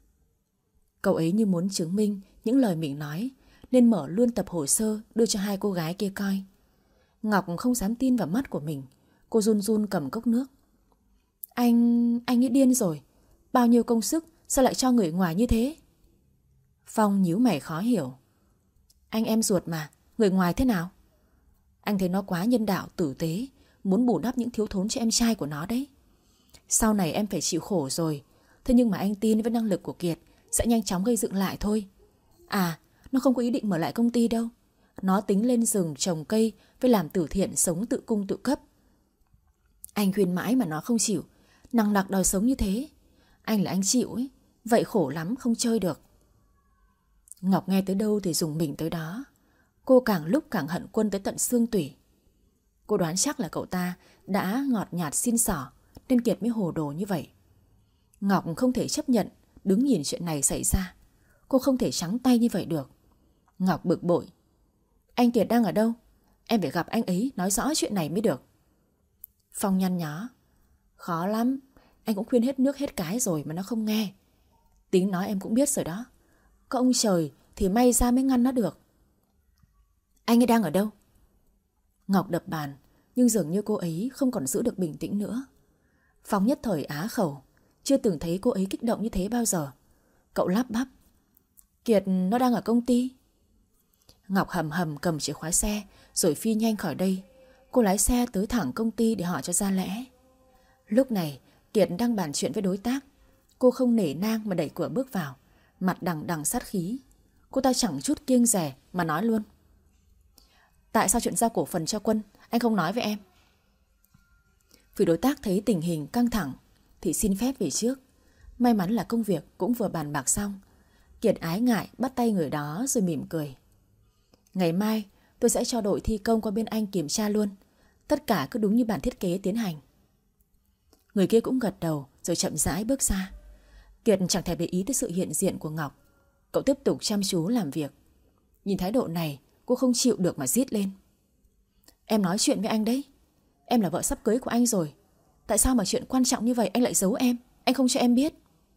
Cậu ấy như muốn chứng minh những lời mình nói, nên mở luôn tập hồ sơ đưa cho hai cô gái kia coi. Ngọc không dám tin vào mắt của mình. Cô run run cầm cốc nước: Anh... anh ấy điên rồi. Bao nhiêu công sức sao lại cho người ngoài như thế? Phong nhíu mày khó hiểu: Anh em ruột mà, người ngoài thế nào? Anh thấy nó quá nhân đạo tử tế, muốn bù đắp những thiếu thốn cho em trai của nó đấy. Sau này em phải chịu khổ rồi. Thế nhưng mà anh tin với năng lực của Kiệt sẽ nhanh chóng gây dựng lại thôi. À, nó không có ý định mở lại công ty đâu. Nó tính lên rừng trồng cây với làm từ thiện, sống tự cung tự cấp. Anh khuyên mãi mà nó không chịu, nằng nặc đòi sống như thế. Anh là anh chịu ấy, vậy khổ lắm không chơi được. Ngọc nghe tới đâu thì dùng mình tới đó. Cô càng lúc càng hận Quân tới tận xương tủy. Cô đoán chắc là cậu ta đã ngọt nhạt xin xỏ nên Kiệt mới hồ đồ như vậy. Ngọc không thể chấp nhận đứng nhìn chuyện này xảy ra. Cô không thể trắng tay như vậy được. Ngọc bực bội: Anh Kiệt đang ở đâu? Em phải gặp anh ấy nói rõ chuyện này mới được. Phong nhăn nhó: Khó lắm. Anh cũng khuyên hết nước hết cái rồi mà nó không nghe. Tính nói em cũng biết rồi đó. Có ông trời thì may ra mới ngăn nó được. Anh ấy đang ở đâu? Ngọc đập bàn, nhưng dường như cô ấy không còn giữ được bình tĩnh nữa. Phong nhất thời á khẩu. Chưa từng thấy cô ấy kích động như thế bao giờ. Cậu lắp bắp: Kiệt nó đang ở công ty. Ngọc hầm hầm cầm chìa khóa xe rồi phi nhanh khỏi đây. Cô lái xe tới thẳng công ty để hỏi cho ra lẽ. Lúc này Kiệt đang bàn chuyện với đối tác. Cô không nể nang mà đẩy cửa bước vào, mặt đằng đằng sát khí. Cô ta chẳng chút kiêng dè mà nói luôn: Tại sao chuyện giao cổ phần cho Quân anh không nói với em? Vì đối tác thấy tình hình căng thẳng thì xin phép về trước. May mắn là công việc cũng vừa bàn bạc xong. Kiệt ái ngại bắt tay người đó rồi mỉm cười: Ngày mai tôi sẽ cho đội thi công qua bên anh kiểm tra luôn. Tất cả cứ đúng như bản thiết kế tiến hành. Người kia cũng gật đầu rồi chậm rãi bước ra. Kiệt chẳng thể để ý tới sự hiện diện của Ngọc. Cậu tiếp tục chăm chú làm việc. Nhìn thái độ này cô không chịu được mà rít lên: Em nói chuyện với anh đấy. Em là vợ sắp cưới của anh rồi. Tại sao mà chuyện quan trọng như vậy anh lại giấu em? Anh không cho em biết.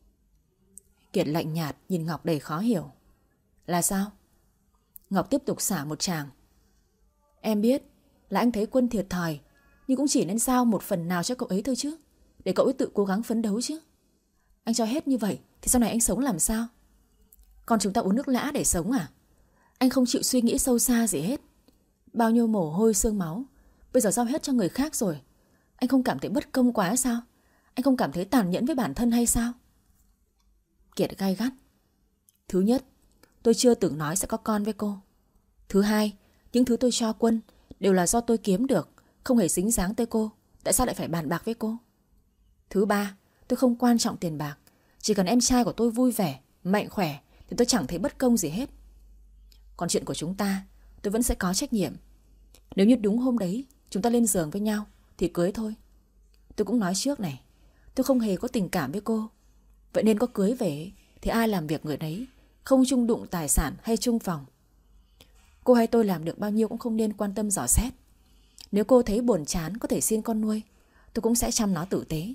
Kiệt lạnh nhạt nhìn Ngọc đầy khó hiểu: Là sao? Ngọc tiếp tục xả một tràng: Em biết là anh thấy Quân thiệt thòi, nhưng cũng chỉ nên giao một phần nào cho cậu ấy thôi chứ, để cậu ấy tự cố gắng phấn đấu chứ. Anh cho hết như vậy thì sau này anh sống làm sao? Còn chúng ta uống nước lã để sống à? Anh không chịu suy nghĩ sâu xa gì hết. Bao nhiêu mồ hôi xương máu bây giờ giao hết cho người khác rồi. Anh không cảm thấy bất công quá sao? Anh không cảm thấy tàn nhẫn với bản thân hay sao? Kiệt gay gắt: Thứ nhất, tôi chưa từng nói sẽ có con với cô. Thứ hai, những thứ tôi cho Quân đều là do tôi kiếm được, không hề dính dáng tới cô. Tại sao lại phải bàn bạc với cô? Thứ ba, tôi không quan trọng tiền bạc. Chỉ cần em trai của tôi vui vẻ, mạnh khỏe thì tôi chẳng thấy bất công gì hết. Còn chuyện của chúng ta tôi vẫn sẽ có trách nhiệm. Nếu như đúng hôm đấy chúng ta lên giường với nhau thì cưới thôi. Tôi cũng nói trước này, tôi không hề có tình cảm với cô. Vậy nên có cưới về thì ai làm việc người đấy, không chung đụng tài sản hay chung phòng. Cô hay tôi làm được bao nhiêu cũng không nên quan tâm dò xét. Nếu cô thấy buồn chán có thể xin con nuôi, tôi cũng sẽ chăm nó tử tế.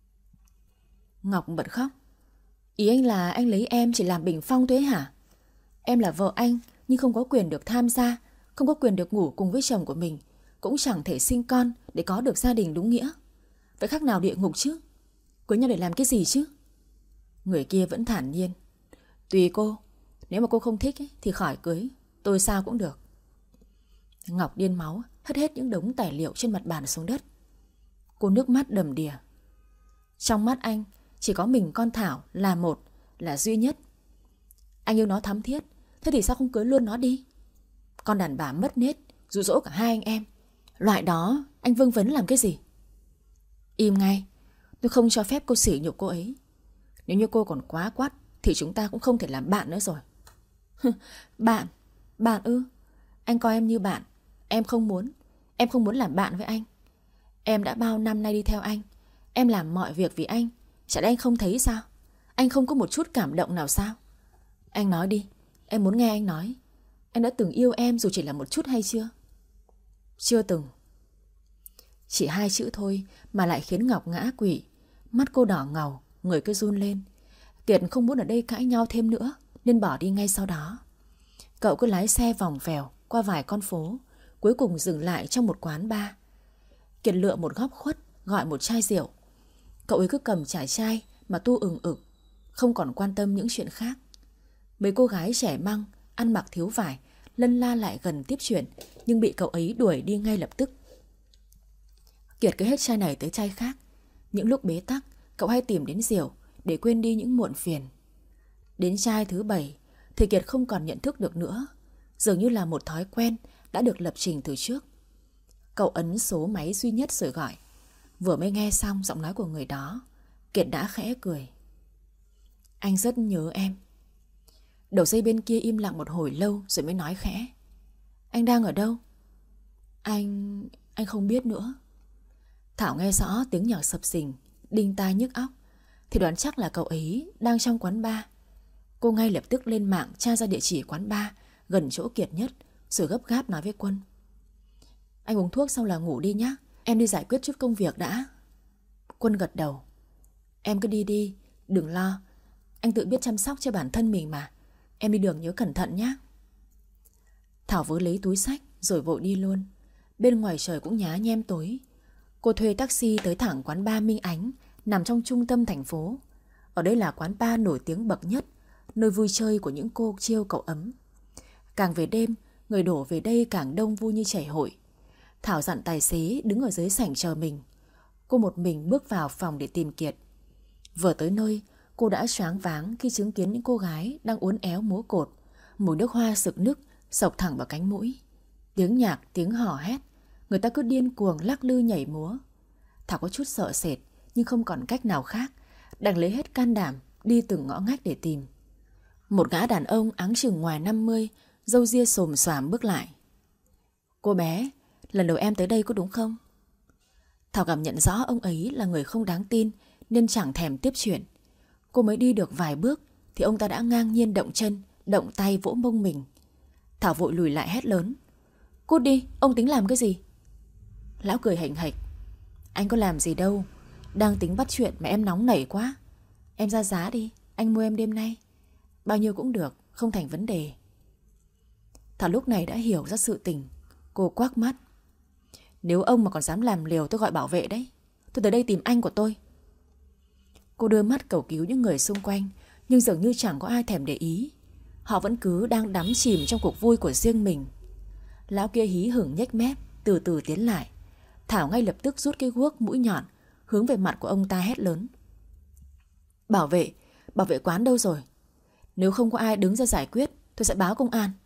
Ngọc bật khóc. Ý anh là anh lấy em chỉ làm bình phong thôi ấy hả? Em là vợ anh nhưng không có quyền được tham gia, không có quyền được ngủ cùng với chồng của mình, cũng chẳng thể sinh con để có được gia đình đúng nghĩa. Vậy khác nào địa ngục chứ? Cưới nhau để làm cái gì chứ? Người kia vẫn thản nhiên. Tùy cô, nếu mà cô không thích ấy, thì khỏi cưới, tôi sao cũng được. Ngọc điên máu, hất hết những đống tài liệu trên mặt bàn xuống đất. Cô nước mắt đầm đìa. Trong mắt anh, chỉ có mình con Thảo là một, là duy nhất. Anh yêu nó thắm thiết, thế thì sao không cưới luôn nó đi? Con đàn bà mất nết, dụ dỗ cả hai anh em, loại đó anh vương vấn làm cái gì? Im ngay, tôi không cho phép cô sỉ nhục cô ấy. Nếu như cô còn quá quắt thì chúng ta cũng không thể làm bạn nữa rồi. Bạn? Bạn ư? Anh coi em như bạn. Em không muốn. Em không muốn làm bạn với anh. Em đã bao năm nay đi theo anh. Em làm mọi việc vì anh. Chả lẽ anh không thấy sao? Anh không có một chút cảm động nào sao? Anh nói đi, em muốn nghe anh nói. Anh đã từng yêu em dù chỉ là một chút hay chưa? Chưa từng. Chỉ hai chữ thôi mà lại khiến Ngọc ngã quỵ. Mắt cô đỏ ngầu, người cứ run lên. Kiệt không muốn ở đây cãi nhau thêm nữa nên bỏ đi ngay sau đó. Cậu cứ lái xe vòng vèo qua vài con phố, cuối cùng dừng lại trong một quán bar. Kiệt lựa một góc khuất, gọi một chai rượu. Cậu ấy cứ cầm chải chai mà tu ừng ực, không còn quan tâm những chuyện khác. Mấy cô gái trẻ măng, ăn mặc thiếu vải, lân la lại gần tiếp chuyện, nhưng bị cậu ấy đuổi đi ngay lập tức. Kiệt cứ hết chai này tới chai khác. Những lúc bế tắc, cậu hay tìm đến rượu để quên đi những muộn phiền. Đến chai thứ bảy thì Kiệt không còn nhận thức được nữa, dường như là một thói quen đã được lập trình từ trước. Cậu ấn số máy duy nhất rồi gọi. Vừa mới nghe xong giọng nói của người đó, Kiệt đã khẽ cười. Anh rất nhớ em. Đầu dây bên kia im lặng một hồi lâu rồi mới nói khẽ. Anh đang ở đâu? Anh... anh không biết nữa. Thảo nghe rõ tiếng nhạc sập sình, đinh tai nhức óc, thì đoán chắc là cậu ấy đang trong quán bar. Cô ngay lập tức lên mạng tra ra địa chỉ quán bar gần chỗ Kiệt nhất, rồi gấp gáp nói với Quân. Anh uống thuốc xong là ngủ đi nhé, em đi giải quyết chút công việc đã. Quân gật đầu. Em cứ đi đi, đừng lo. Anh tự biết chăm sóc cho bản thân mình mà. Em đi đường nhớ cẩn thận nhé. Thảo vớ lấy túi xách rồi vội đi luôn. Bên ngoài trời cũng nhá nhem tối. Cô thuê taxi tới thẳng quán bar Minh Ánh, nằm trong trung tâm thành phố. Ở đây là quán bar nổi tiếng bậc nhất, nơi vui chơi của những cô chiêu cậu ấm. Càng về đêm, người đổ về đây càng đông vui như chảy hội. Thảo dặn tài xế đứng ở dưới sảnh chờ mình. Cô một mình bước vào phòng để tìm Kiệt. Vừa tới nơi, cô đã choáng váng khi chứng kiến những cô gái đang uốn éo múa cột. Mùi nước hoa sực nức xộc thẳng vào cánh mũi. Tiếng nhạc, tiếng hò hét, người ta cứ điên cuồng lắc lư nhảy múa. Thảo có chút sợ sệt nhưng không còn cách nào khác, đành lấy hết can đảm đi từng ngõ ngách để tìm. Một gã đàn ông áng chừng ngoài năm mươi, râu ria xồm xoàm bước lại. Cô bé, lần đầu em tới đây có đúng không? Thảo cảm nhận rõ ông ấy là người không đáng tin nên chẳng thèm tiếp chuyện. Cô mới đi được vài bước thì ông ta đã ngang nhiên động chân, động tay vỗ mông mình. Thảo vội lùi lại hét lớn. Cút đi, ông tính làm cái gì? Lão cười hềnh hệch. Anh có làm gì đâu, đang tính bắt chuyện mà em nóng nảy quá. Em ra giá đi, anh mua em đêm nay. Bao nhiêu cũng được, không thành vấn đề. Thảo lúc này đã hiểu ra sự tình. Cô quắc mắt. Nếu ông mà còn dám làm liều tôi gọi bảo vệ đấy. Tôi tới đây tìm anh của tôi. Cô đưa mắt cầu cứu những người xung quanh, nhưng dường như chẳng có ai thèm để ý. Họ vẫn cứ đang đắm chìm trong cuộc vui của riêng mình. Lão kia hí hửng nhếch mép, từ từ tiến lại. Thảo ngay lập tức rút cái guốc mũi nhọn hướng về mặt của ông ta hét lớn. Bảo vệ, bảo vệ quán đâu rồi? Nếu không có ai đứng ra giải quyết, tôi sẽ báo công an.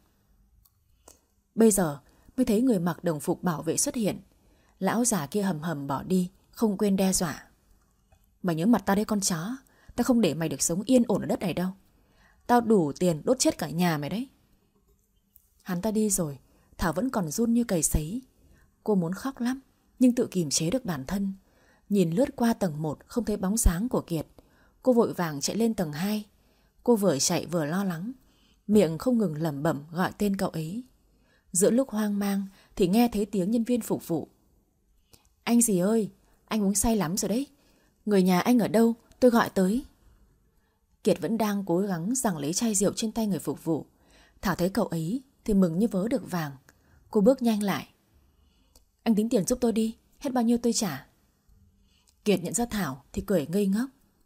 Bây giờ mới thấy người mặc đồng phục bảo vệ xuất hiện. Lão già kia hầm hầm bỏ đi, không quên đe dọa. Mày nhớ mặt tao đấy con chó, tao không để mày được sống yên ổn ở đất này đâu. Tao đủ tiền đốt chết cả nhà mày đấy. Hắn ta đi rồi, Thảo vẫn còn run như cầy sấy. Cô muốn khóc lắm, nhưng tự kìm chế được bản thân. Nhìn lướt qua tầng một không thấy bóng dáng của Kiệt, cô vội vàng chạy lên tầng hai. Cô vừa chạy vừa lo lắng, miệng không ngừng lẩm bẩm gọi tên cậu ấy. Giữa lúc hoang mang thì nghe thấy tiếng nhân viên phục vụ. Anh gì ơi, anh uống say lắm rồi đấy. Người nhà anh ở đâu, tôi gọi tới. Kiệt vẫn đang cố gắng giằng lấy chai rượu trên tay người phục vụ. Thảo thấy cậu ấy thì mừng như vớ được vàng. Cô bước nhanh lại. Anh tính tiền giúp tôi đi, hết bao nhiêu tôi trả. Kiệt nhận ra Thảo thì cười ngây ngốc.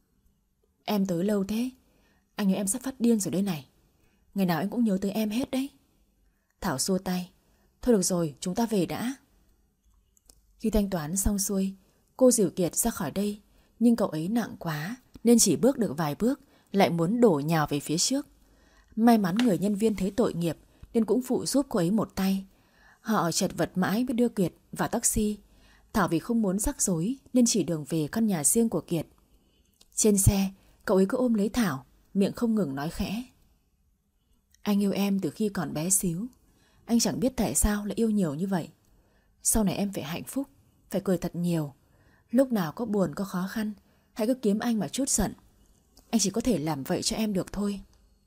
Em tới lâu thế, anh nhớ em sắp phát điên rồi đây này. Ngày nào anh cũng nhớ tới em hết đấy. Thảo xua tay. Thôi được rồi, chúng ta về đã. Khi thanh toán xong xuôi, cô dìu Kiệt ra khỏi đây. Nhưng cậu ấy nặng quá nên chỉ bước được vài bước lại muốn đổ nhào về phía trước. May mắn người nhân viên thấy tội nghiệp nên cũng phụ giúp cô ấy một tay. Họ chật vật mãi mới đưa Kiệt vào taxi. Thảo vì không muốn rắc rối nên chỉ đường về căn nhà riêng của Kiệt. Trên xe, cậu ấy cứ ôm lấy Thảo, miệng không ngừng nói khẽ. Anh yêu em từ khi còn bé xíu. Anh chẳng biết tại sao lại yêu nhiều như vậy. Sau này em phải hạnh phúc, phải cười thật nhiều. Lúc nào có buồn có khó khăn, hãy cứ kiếm anh mà trút giận. Anh chỉ có thể làm vậy cho em được thôi.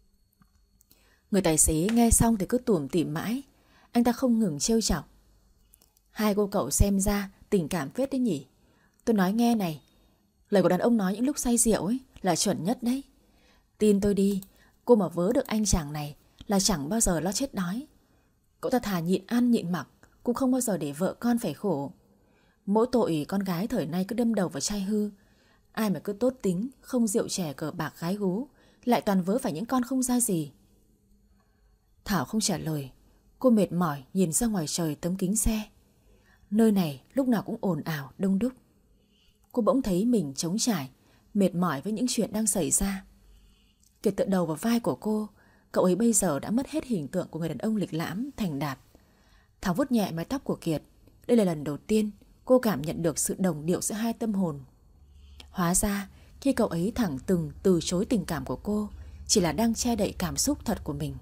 Người tài xế nghe xong thì cứ tủm tỉm mãi. Anh ta không ngừng trêu chọc. Hai cô cậu xem ra tình cảm phết đấy nhỉ. Tôi nói nghe này, lời của đàn ông nói những lúc say rượu ấy là chuẩn nhất đấy. Tin tôi đi, cô mà vớ được anh chàng này là chẳng bao giờ lo chết đói. Cậu ta thà nhịn ăn nhịn mặc cũng không bao giờ để vợ con phải khổ. Mỗi tội con gái thời nay cứ đâm đầu vào trai hư. Ai mà cứ tốt tính, không rượu chè cờ bạc gái gú, lại toàn vớ phải những con không ra gì. Thảo không trả lời. Cô mệt mỏi nhìn ra ngoài trời tấm kính xe. Nơi này lúc nào cũng ồn ào đông đúc. Cô bỗng thấy mình trống trải, mệt mỏi với những chuyện đang xảy ra. Kiệt tựa đầu vào vai của cô. Cậu ấy bây giờ đã mất hết hình tượng của người đàn ông lịch lãm, thành đạt. Thảo vuốt nhẹ mái tóc của Kiệt. Đây là lần đầu tiên cô cảm nhận được sự đồng điệu giữa hai tâm hồn. Hóa ra khi cậu ấy thẳng thừng từ chối tình cảm của cô, chỉ là đang che đậy cảm xúc thật của mình.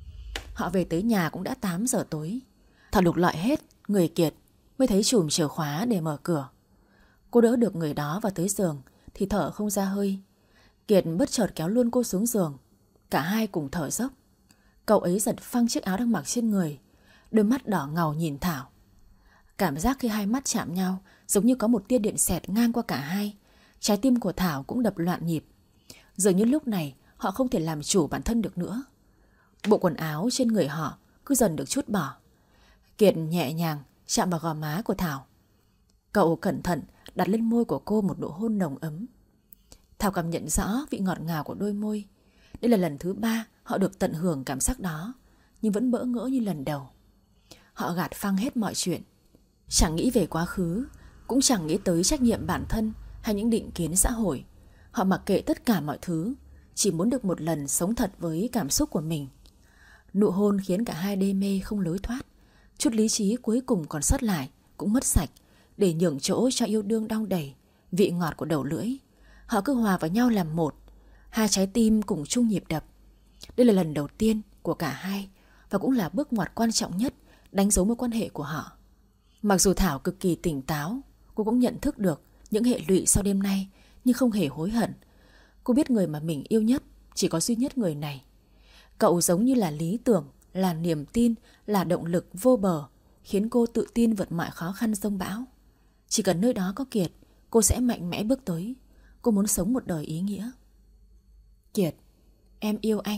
Họ về tới nhà cũng đã tám giờ tối. Thảo lục lọi hết người Kiệt mới thấy chùm chìa khóa để mở cửa. Cô đỡ được người đó vào tới giường thì thở không ra hơi. Kiệt bất chợt kéo luôn cô xuống giường. Cả hai cùng thở dốc. Cậu ấy giật phăng chiếc áo đang mặc trên người. Đôi mắt đỏ ngầu nhìn Thảo. Cảm giác khi hai mắt chạm nhau giống như có một tia điện xẹt ngang qua cả hai. Trái tim của Thảo cũng đập loạn nhịp. Dường như lúc này họ không thể làm chủ bản thân được nữa. Bộ quần áo trên người họ cứ dần được trút bỏ. Kiệt nhẹ nhàng chạm vào gò má của Thảo. Cậu cẩn thận đặt lên môi của cô một nụ hôn nồng ấm. Thảo cảm nhận rõ vị ngọt ngào của đôi môi. Đây là lần thứ ba họ được tận hưởng cảm giác đó, nhưng vẫn bỡ ngỡ như lần đầu. Họ gạt phăng hết mọi chuyện. Chẳng nghĩ về quá khứ, cũng chẳng nghĩ tới trách nhiệm bản thân hay những định kiến xã hội. Họ mặc kệ tất cả mọi thứ, chỉ muốn được một lần sống thật với cảm xúc của mình. Nụ hôn khiến cả hai đê mê không lối thoát. Chút lý trí cuối cùng còn sót lại cũng mất sạch để nhường chỗ cho yêu đương đong đầy vị ngọt của đầu lưỡi. Họ cứ hòa vào nhau làm một, hai trái tim cùng chung nhịp đập. Đây là lần đầu tiên của cả hai và cũng là bước ngoặt quan trọng nhất đánh dấu mối quan hệ của họ. Mặc dù Thảo cực kỳ tỉnh táo, cô cũng nhận thức được những hệ lụy sau đêm nay nhưng không hề hối hận. Cô biết người mà mình yêu nhất chỉ có duy nhất người này. Cậu giống như là lý tưởng, là niềm tin, là động lực vô bờ, khiến cô tự tin vượt mọi khó khăn giông bão. Chỉ cần nơi đó có Kiệt, cô sẽ mạnh mẽ bước tới. Cô muốn sống một đời ý nghĩa. Kiệt, em yêu anh.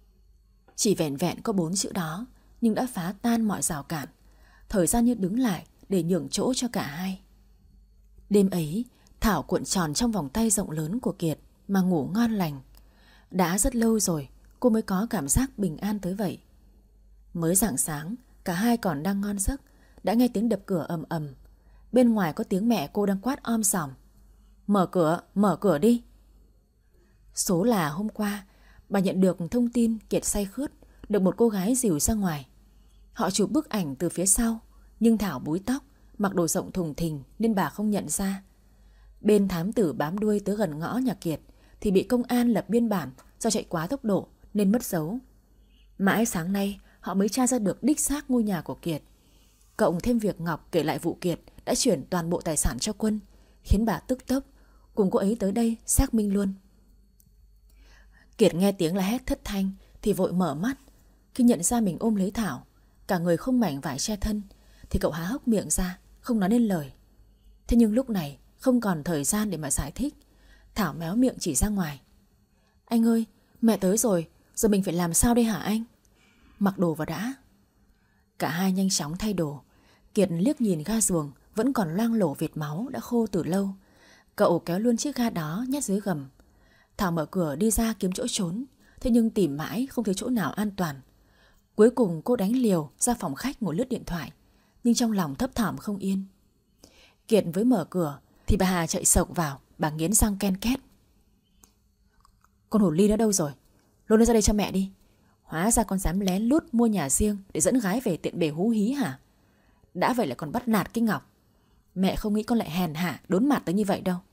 Chỉ vẹn vẹn có bốn chữ đó nhưng đã phá tan mọi rào cản. Thời gian như đứng lại để nhường chỗ cho cả hai. Đêm ấy, Thảo cuộn tròn trong vòng tay rộng lớn của Kiệt mà ngủ ngon lành. Đã rất lâu rồi cô mới có cảm giác bình an tới vậy. Mới rạng sáng, cả hai còn đang ngon giấc đã nghe tiếng đập cửa ầm ầm. Bên ngoài có tiếng mẹ cô đang quát om sòm. Mở cửa, mở cửa đi. Số là hôm qua bà nhận được thông tin Kiệt say khướt được một cô gái dìu ra ngoài. Họ chụp bức ảnh từ phía sau, nhưng Thảo búi tóc, mặc đồ rộng thùng thình nên bà không nhận ra. Bên thám tử bám đuôi tới gần ngõ nhà Kiệt thì bị công an lập biên bản do chạy quá tốc độ nên mất dấu. Mãi sáng nay họ mới tra ra được đích xác ngôi nhà của Kiệt. Cộng thêm việc Ngọc kể lại vụ Kiệt đã chuyển toàn bộ tài sản cho Quân, khiến bà tức tốc, cùng cô ấy tới đây xác minh luôn. Kiệt nghe tiếng la hét thất thanh thì vội mở mắt. Khi nhận ra mình ôm lấy Thảo, cả người không mảnh vải che thân, thì cậu há hốc miệng ra, không nói nên lời. Thế nhưng lúc này không còn thời gian để mà giải thích. Thảo méo miệng chỉ ra ngoài. Anh ơi, mẹ tới rồi, giờ mình phải làm sao đây hả anh? Mặc đồ vào đã. Cả hai nhanh chóng thay đồ. Kiệt liếc nhìn ga giường vẫn còn loang lổ vệt máu đã khô từ lâu. Cậu kéo luôn chiếc ga đó nhét dưới gầm. Thảo mở cửa đi ra kiếm chỗ trốn, thế nhưng tìm mãi không thấy chỗ nào an toàn. Cuối cùng cô đánh liều ra phòng khách ngồi lướt điện thoại, nhưng trong lòng thấp thỏm không yên. Kiệt với mở cửa thì bà Hà chạy sộc vào. Bà nghiến răng ken két. Con hồ ly đó đâu rồi? Lôi nó ra đây cho mẹ đi. Hóa ra con dám lén lút mua nhà riêng để dẫn gái về tiện bề hú hí hả? Đã vậy lại còn bắt nạt cái Ngọc. Mẹ không nghĩ con lại hèn hạ đốn mặt tới như vậy đâu.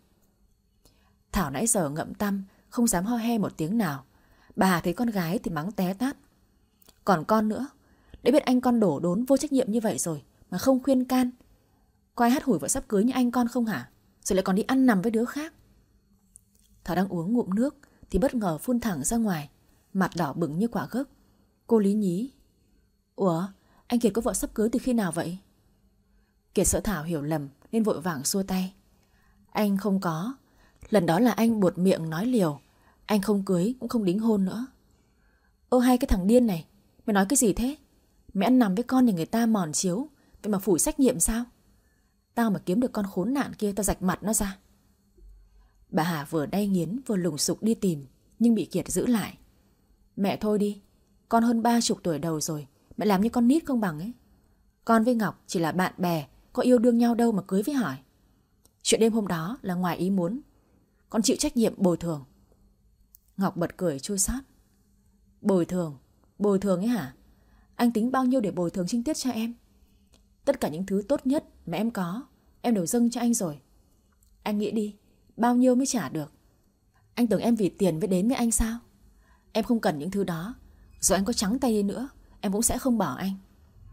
Thảo nãy giờ ngậm tăm, không dám ho he một tiếng nào. Bà Hà thấy con gái thì mắng té tát. Còn con nữa, để biết anh con đổ đốn vô trách nhiệm như vậy rồi mà không khuyên can. Có ai hắt hủi vợ sắp cưới như anh con không hả? Rồi lại còn đi ăn nằm với đứa khác. Thảo đang uống ngụm nước thì bất ngờ phun thẳng ra ngoài, mặt đỏ bừng như quả gấc. Cô lý nhí. Ủa, anh Kiệt có vợ sắp cưới từ khi nào vậy? Kiệt sợ Thảo hiểu lầm nên vội vàng xua tay. Anh không có. Lần đó là anh buột miệng nói liều. Anh không cưới cũng không đính hôn nữa. Ơ hay cái thằng điên này, mày nói cái gì thế? Mày ăn nằm với con nhà người ta mòn chiếu, vậy mà phủi trách nhiệm sao? Tao mà kiếm được con khốn nạn kia, tao rạch mặt nó ra. Bà Hà vừa đay nghiến vừa lùng sục đi tìm, nhưng bị Kiệt giữ lại. Mẹ thôi đi, con hơn ba chục tuổi đầu rồi, mẹ làm như con nít không bằng ấy. Con với Ngọc chỉ là bạn bè, có yêu đương nhau đâu mà cưới với hỏi. Chuyện đêm hôm đó là ngoài ý muốn, con chịu trách nhiệm bồi thường. Ngọc bật cười chua xót. Bồi thường? Bồi thường ấy hả? Anh tính bao nhiêu để bồi thường chi tiết cho em? Tất cả những thứ tốt nhất mà em có, em đều dâng cho anh rồi. Anh nghĩ đi, bao nhiêu mới trả được? Anh tưởng em vì tiền mới đến với anh sao? Em không cần những thứ đó. Rồi anh có trắng tay đi nữa, em cũng sẽ không bỏ anh.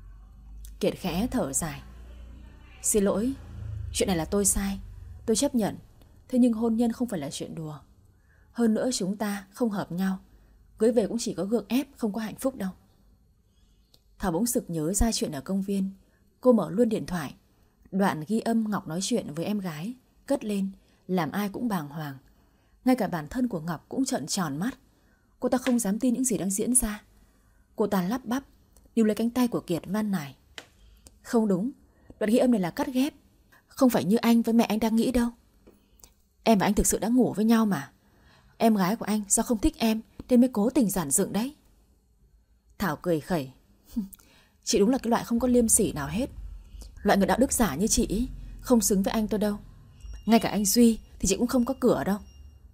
Kiệt khẽ thở dài. Xin lỗi, chuyện này là tôi sai, tôi chấp nhận. Thế nhưng hôn nhân không phải là chuyện đùa. Hơn nữa chúng ta không hợp nhau, cưới về cũng chỉ có gượng ép, không có hạnh phúc đâu. Thảo bỗng sực nhớ ra chuyện ở công viên. Cô mở luôn điện thoại. Đoạn ghi âm Ngọc nói chuyện với em gái cất lên, làm ai cũng bàng hoàng. Ngay cả bản thân của Ngọc cũng trợn tròn mắt. Cô ta không dám tin những gì đang diễn ra. Cô ta lắp bắp níu lấy cánh tay của Kiệt van nài. Không đúng, đoạn ghi âm này là cắt ghép, không phải như anh với mẹ anh đang nghĩ đâu. Em và anh thực sự đã ngủ với nhau mà. Em gái của anh do không thích em nên mới cố tình giản dựng đấy. Thảo cười khẩy. Chị đúng là cái loại không có liêm sỉ nào hết. Loại người đạo đức giả như chị không xứng với anh tôi đâu. Ngay cả anh Duy thì chị cũng không có cửa đâu.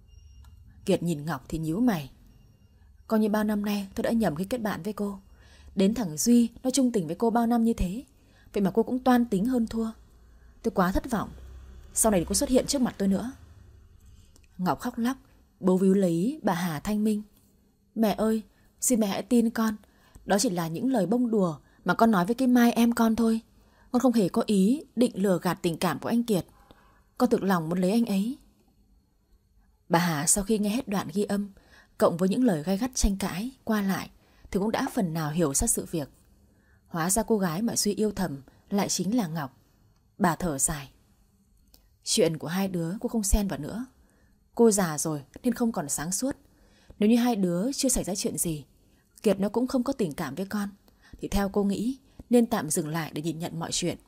Kiệt nhìn Ngọc thì nhíu mày. Coi như bao năm nay tôi đã nhầm khi kết bạn với cô. Đến thằng Duy nó chung tình với cô bao năm như thế, vậy mà cô cũng toan tính hơn thua. Tôi quá thất vọng. Sau này đừng có xuất hiện trước mặt tôi nữa. Ngọc khóc lóc, bấu víu lấy bà Hà thanh minh. Mẹ ơi, xin mẹ hãy tin con. Đó chỉ là những lời bông đùa mà con nói với cái Mai em con thôi. Con không hề có ý định lừa gạt tình cảm của anh Kiệt. Con thực lòng muốn lấy anh ấy. Bà Hà sau khi nghe hết đoạn ghi âm, cộng với những lời gay gắt tranh cãi qua lại, thì cũng đã phần nào hiểu ra sự việc. Hóa ra cô gái mà Duy yêu thầm lại chính là Ngọc. Bà thở dài. Chuyện của hai đứa cô không xen vào nữa. Cô già rồi nên không còn sáng suốt. Nếu như hai đứa chưa xảy ra chuyện gì, Kiệt nó cũng không có tình cảm với con, thì theo cô nghĩ nên tạm dừng lại để nhìn nhận mọi chuyện.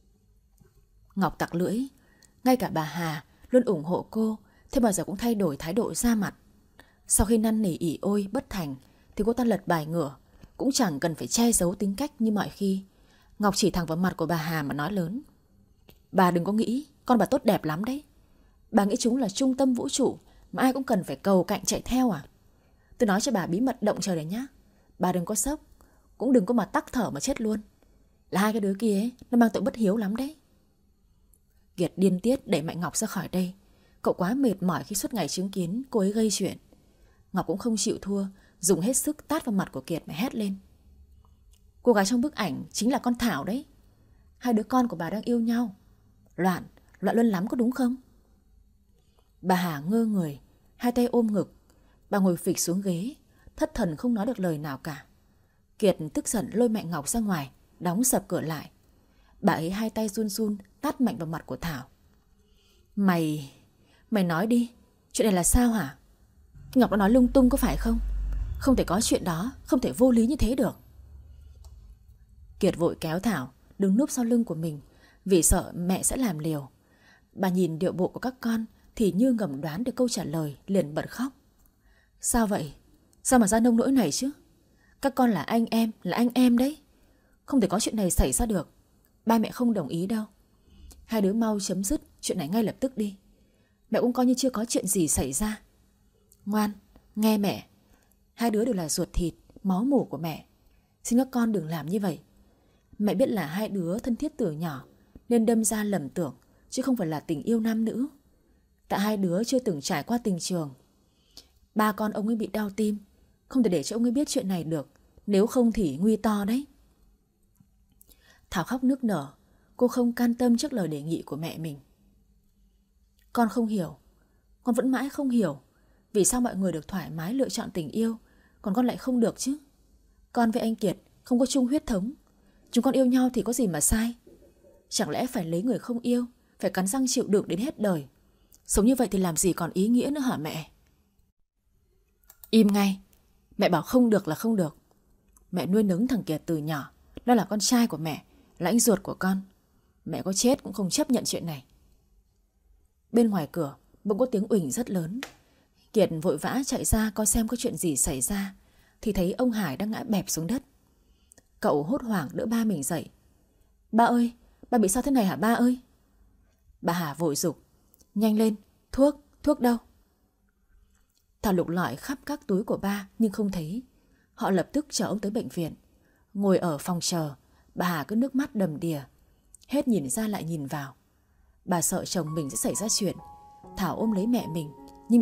Ngọc tặc lưỡi. Ngay cả bà Hà luôn ủng hộ cô, thế mà giờ cũng thay đổi thái độ ra mặt. Sau khi năn nỉ ỉ ôi bất thành thì cô ta lật bài ngửa, cũng chẳng cần phải che giấu tính cách như mọi khi. Ngọc chỉ thẳng vào mặt của bà Hà mà nói lớn. Bà đừng có nghĩ con bà tốt đẹp lắm đấy. Bà nghĩ chúng là trung tâm vũ trụ mà ai cũng cần phải cầu cạnh chạy theo à? Tôi nói cho bà bí mật động trời đấy nhá. Bà đừng có sốc, cũng đừng có mà tắc thở mà chết luôn. Là hai cái đứa kia ấy, nó mang tội bất hiếu lắm đấy. Kiệt điên tiết đẩy mạnh Ngọc ra khỏi đây. Cậu quá mệt mỏi khi suốt ngày chứng kiến cô ấy gây chuyện. Ngọc cũng không chịu thua, dùng hết sức tát vào mặt của Kiệt mà hét lên. Cô gái trong bức ảnh chính là con Thảo đấy. Hai đứa con của bà đang yêu nhau. Loạn, loạn luân lắm có đúng không? Bà Hà ngơ người, hai tay ôm ngực. Bà ngồi phịch xuống ghế, thất thần không nói được lời nào cả. Kiệt tức giận lôi mẹ Ngọc ra ngoài, đóng sập cửa lại. Bà ấy hai tay run run tát mạnh vào mặt của Thảo. Mày... Mày nói đi, chuyện này là sao hả? Ngọc đã nói lung tung có phải không? Không thể có chuyện đó, không thể vô lý như thế được. Kiệt vội kéo Thảo đứng núp sau lưng của mình, vì sợ mẹ sẽ làm liều. Bà nhìn điệu bộ của các con thì như ngầm đoán được câu trả lời, liền bật khóc. Sao vậy? Sao mà ra nông nỗi này chứ? Các con là anh em, là anh em đấy. Không thể có chuyện này xảy ra được. Ba mẹ không đồng ý đâu. Hai đứa mau chấm dứt chuyện này ngay lập tức đi. Mẹ cũng coi như chưa có chuyện gì xảy ra. Ngoan, nghe mẹ. Hai đứa đều là ruột thịt, máu mủ của mẹ. Xin các con đừng làm như vậy. Mẹ biết là hai đứa thân thiết từ nhỏ nên đâm ra lầm tưởng, chứ không phải là tình yêu nam nữ. Tại hai đứa chưa từng trải qua tình trường. Ba con ông ấy bị đau tim, không thể để cho ông ấy biết chuyện này được. Nếu không thì nguy to đấy. Thảo khóc nức nở. Cô không can tâm trước lời đề nghị của mẹ mình. Con không hiểu. Con vẫn mãi không hiểu. Vì sao mọi người được thoải mái lựa chọn tình yêu, còn con lại không được chứ? Con với anh Kiệt không có chung huyết thống. Chúng con yêu nhau thì có gì mà sai? Chẳng lẽ phải lấy người không yêu, phải cắn răng chịu đựng đến hết đời? Sống như vậy thì làm gì còn ý nghĩa nữa hả mẹ? Im ngay. Mẹ bảo không được là không được. Mẹ nuôi nấng thằng Kiệt từ nhỏ. Nó là con trai của mẹ, là anh ruột của con. Mẹ có chết cũng không chấp nhận chuyện này. Bên ngoài cửa bỗng có tiếng uỳnh rất lớn. Kiệt vội vã chạy ra coi xem có chuyện gì xảy ra, thì thấy ông Hải đang ngã bẹp xuống đất. Cậu hốt hoảng đỡ ba mình dậy. Ba ơi, ba bị sao thế này hả ba ơi? Bà Hà vội giục. Nhanh lên, thuốc, thuốc đâu? Thảo lục lọi khắp các túi của ba nhưng không thấy. Họ lập tức chở ông tới bệnh viện. Ngồi ở phòng chờ, bà Hà cứ nước mắt đầm đìa, hết nhìn ra lại nhìn vào. Bà sợ chồng mình sẽ xảy ra chuyện. Thảo ôm lấy mẹ mình,